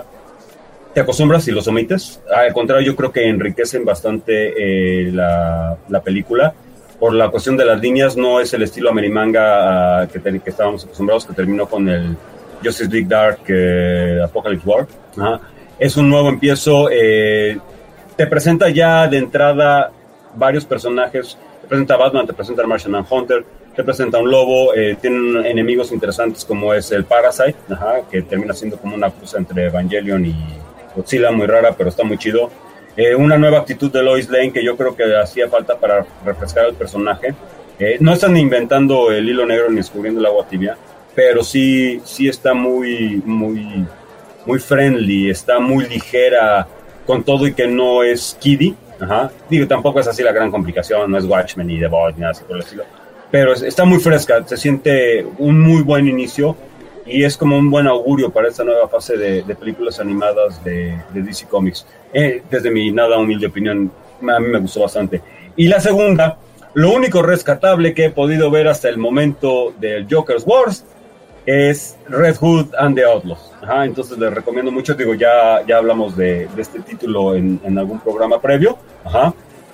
te acostumbras y los omites. Al contrario, yo creo que enriquecen bastante eh, la, la película. Por la cuestión de las líneas, no es el estilo amerimanga uh, que, te, que estábamos acostumbrados, que terminó con el Justice League Dark eh, Apocalypse War. Uh-huh. Es un nuevo empiezo. Eh, te presenta ya de entrada varios personajes. Te presenta a Batman, te presenta a Martian Manhunter, te presenta un lobo, eh, tienen enemigos interesantes como es el Parasite, ajá, que termina siendo como una cruza entre Evangelion y Godzilla, muy rara, pero está muy chido. Eh, una nueva actitud de Lois Lane que yo creo que hacía falta para refrescar al personaje. Eh, no están inventando el hilo negro ni descubriendo el agua tibia, pero sí, sí está muy, muy, muy friendly, está muy ligera con todo y que no es kiddie. Ajá. Digo, tampoco es así la gran complicación, no es Watchmen ni The Voice ni nada así por el estilo. Pero está muy fresca, se siente un muy buen inicio y es como un buen augurio para esta nueva fase de, de películas animadas de, de D C Comics. Eh, desde mi nada humilde opinión, a mí me gustó bastante. Y la segunda, Lo único rescatable que he podido ver hasta el momento del Joker's Wars es Red Hood and the Outlaws. Ajá, entonces les recomiendo mucho. Digo, ya, ya hablamos de, de este título en, en algún programa previo. Ajá.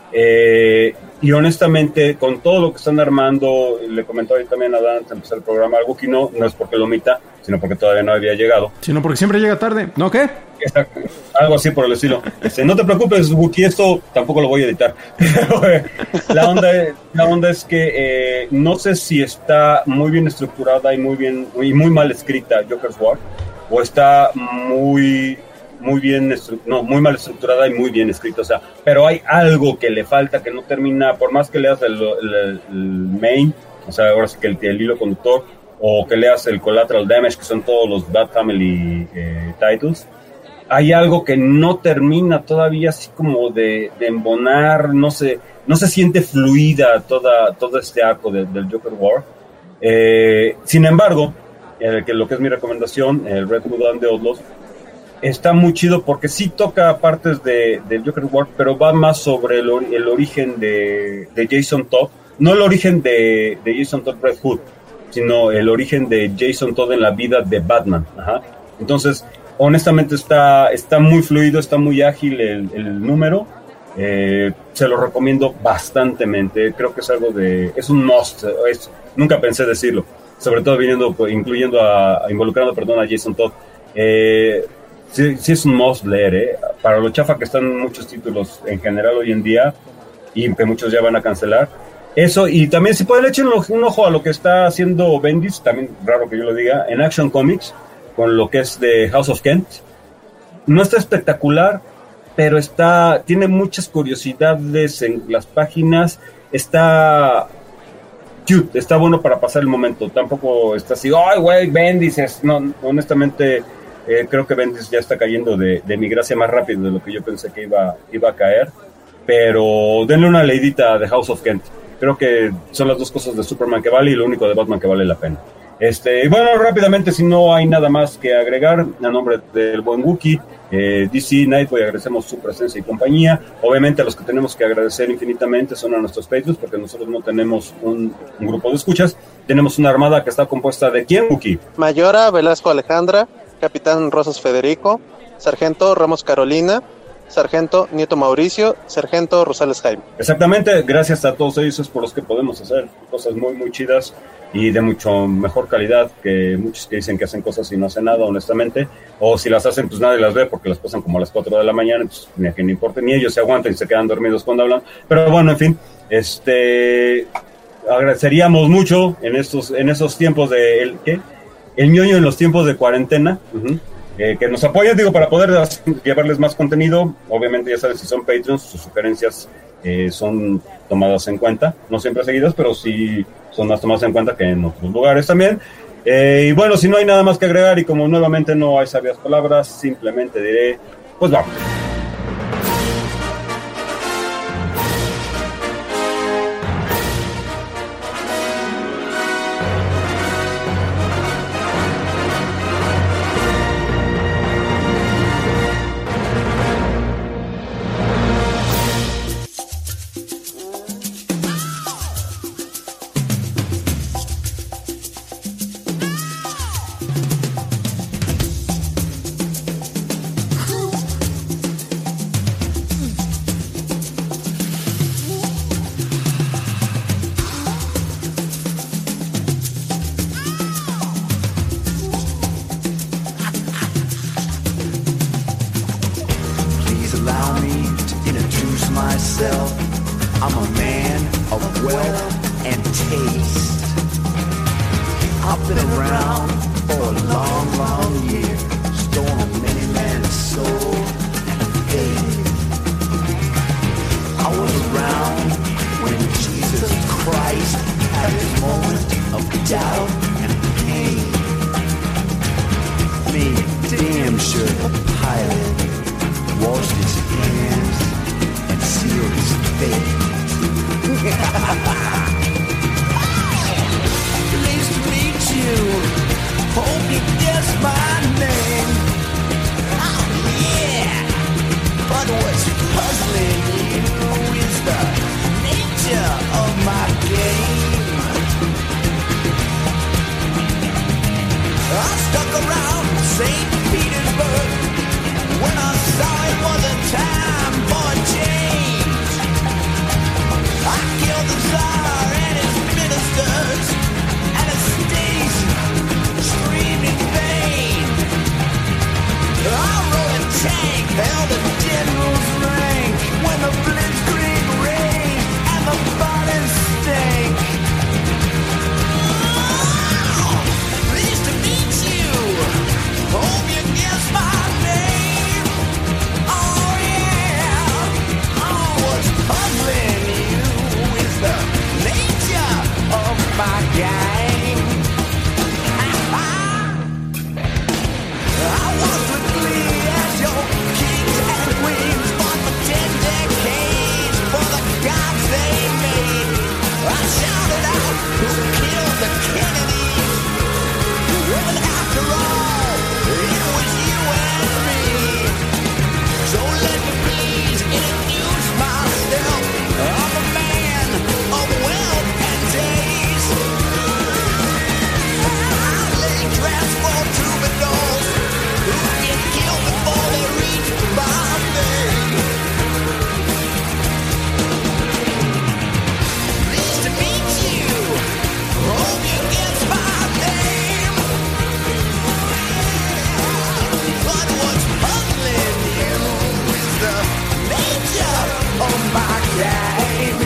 Eh, y honestamente, con todo lo que están armando, le comentó ahí también a Dan antes de empezar el programa, algo que no, no es porque lo omita, sino porque todavía no había llegado. Sino porque siempre llega tarde. ¿No qué? Exacto. Algo así por el estilo. Este, no te preocupes, Wookie, esto tampoco lo voy a editar. Pero, eh, la, onda, la onda es que eh, no sé si está muy bien estructurada y muy bien y muy mal escrita Joker's War, o está muy muy bien estru- no, muy mal estructurada y muy bien escrita, o sea, pero hay algo que le falta, que no termina, por más que leas el, el, el main, o sea, ahora sí que el, el hilo conductor, o que leas el Collateral Damage, que son todos los Bat Family eh, titles, hay algo que no termina todavía así como de, de embonar, no se, no se siente fluida toda, todo este arco de, del Joker War. Eh, sin embargo, eh, que lo que es mi recomendación, el Red Hood and the Outlaws, está muy chido porque sí toca partes de, del Joker War, pero va más sobre el, or, el origen de, de Jason Todd, no el origen de, de Jason Todd Red Hood, sino el origen de Jason Todd en la vida de Batman. Ajá. Entonces, honestamente está, está muy fluido, está muy ágil el, el número. Eh, se lo recomiendo bastantemente. Creo que es algo de, es un must. Es, nunca pensé decirlo, sobre todo viniendo, incluyendo a, involucrando, perdón, a Jason Todd. Eh, sí, sí es un must leer, eh. Para lo chafa que están muchos títulos en general hoy en día y que muchos ya van a cancelar. Eso, y también si pueden echarle un ojo a lo que está haciendo Bendis, también raro que yo lo diga, en Action Comics, con lo que es de House of Kent. No está espectacular, pero está, tiene muchas curiosidades en las páginas, está cute, está bueno para pasar el momento, tampoco está así, ay güey, Bendis es, no, honestamente eh, creo que Bendis ya está cayendo de, de mi gracia más rápido de lo que yo pensé que iba, iba a caer, pero denle una leidita de House of Kent. Creo que son las dos cosas de Superman que vale y lo único de Batman que vale la pena. Este, y bueno, rápidamente, si no hay nada más que agregar, a nombre del buen Wookie, eh, D C Nightboy, agradecemos su presencia y compañía. Obviamente a los que tenemos que agradecer infinitamente son a nuestros Patreons, porque nosotros no tenemos un, un grupo de escuchas, tenemos una armada que está compuesta de ¿quién, Wookie? Mayora Velasco Alejandra, Capitán Rosas Federico, Sargento Ramos Carolina, Sargento Nieto Mauricio, Sargento Rosales Jaime. Exactamente, gracias a todos ellos es por los que podemos hacer cosas muy muy chidas y de mucho mejor calidad que muchos que dicen que hacen cosas y no hacen nada, honestamente, o si las hacen pues nadie las ve porque las pasan como a las cuatro de la mañana, pues ni a quien le importe, ni ellos se aguantan y se quedan dormidos cuando hablan, pero bueno, en fin, este agradeceríamos mucho en estos en esos tiempos de el, ¿qué? El ñoño en los tiempos de cuarentena, uh-huh. Eh, que nos apoyen, digo, para poder llevarles más contenido. Obviamente ya saben, si son Patreons, sus sugerencias eh, son tomadas en cuenta, no siempre seguidas, pero sí son más tomadas en cuenta que en otros lugares también. Eh, y bueno, si no hay nada más que agregar y como nuevamente no hay sabias palabras, simplemente diré, pues vamos. But what's puzzling you is the nature of my Saint Petersburg. When I saw it was a time for a change, I killed the Tsar and his ministers, and Anastasia screamed in vain. I rode a tank, held a general's rank, when the blitzkrieg rained and the bodies stank. Oh, pleased to meet you. Hope you guess my name. Oh yeah. Oh, what's puzzling you is the nature of my game. I was with glee as your kings and queens fought for ten decades for the gods they made. I shouted out, who killed the Kennedys? Well, after all, it was you and me. So let me please introduce myself. I'm a man of wealth and days. I lay traps for troubadours who get killed before they reach my name. Pleased to meet you. Hope you guess my name. But what's puzzling you is the nature of my game.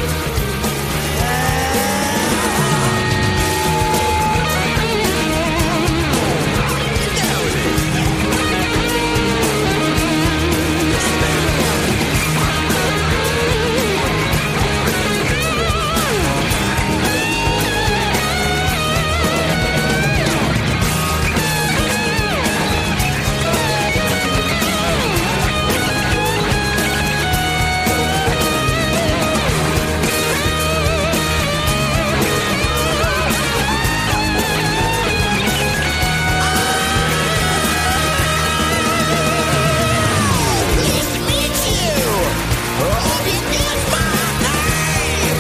Pleased to meet you. Hope you guess my name.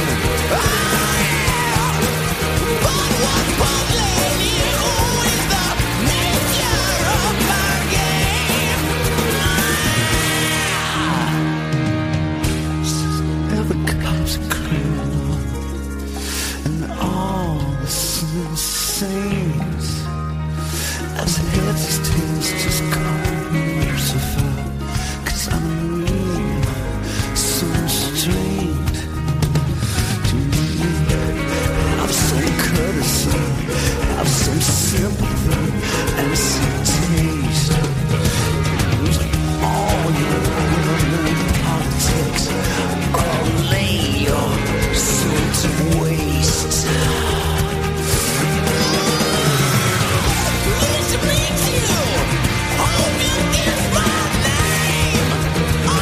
But what's puzzling you is the nature of my game. Every cop's a criminal, and all the saints. As heads as tails, just come Lucifer. 'Cause I'm mean, so strange to me. Have some courtesy, have some sympathy, and some taste. Use all your women politics, or lay your soul to waste. Pleased to meet you. Hope you guess my name. Oh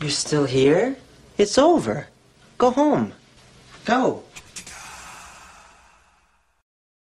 You're still here? It's over. Go home. Go.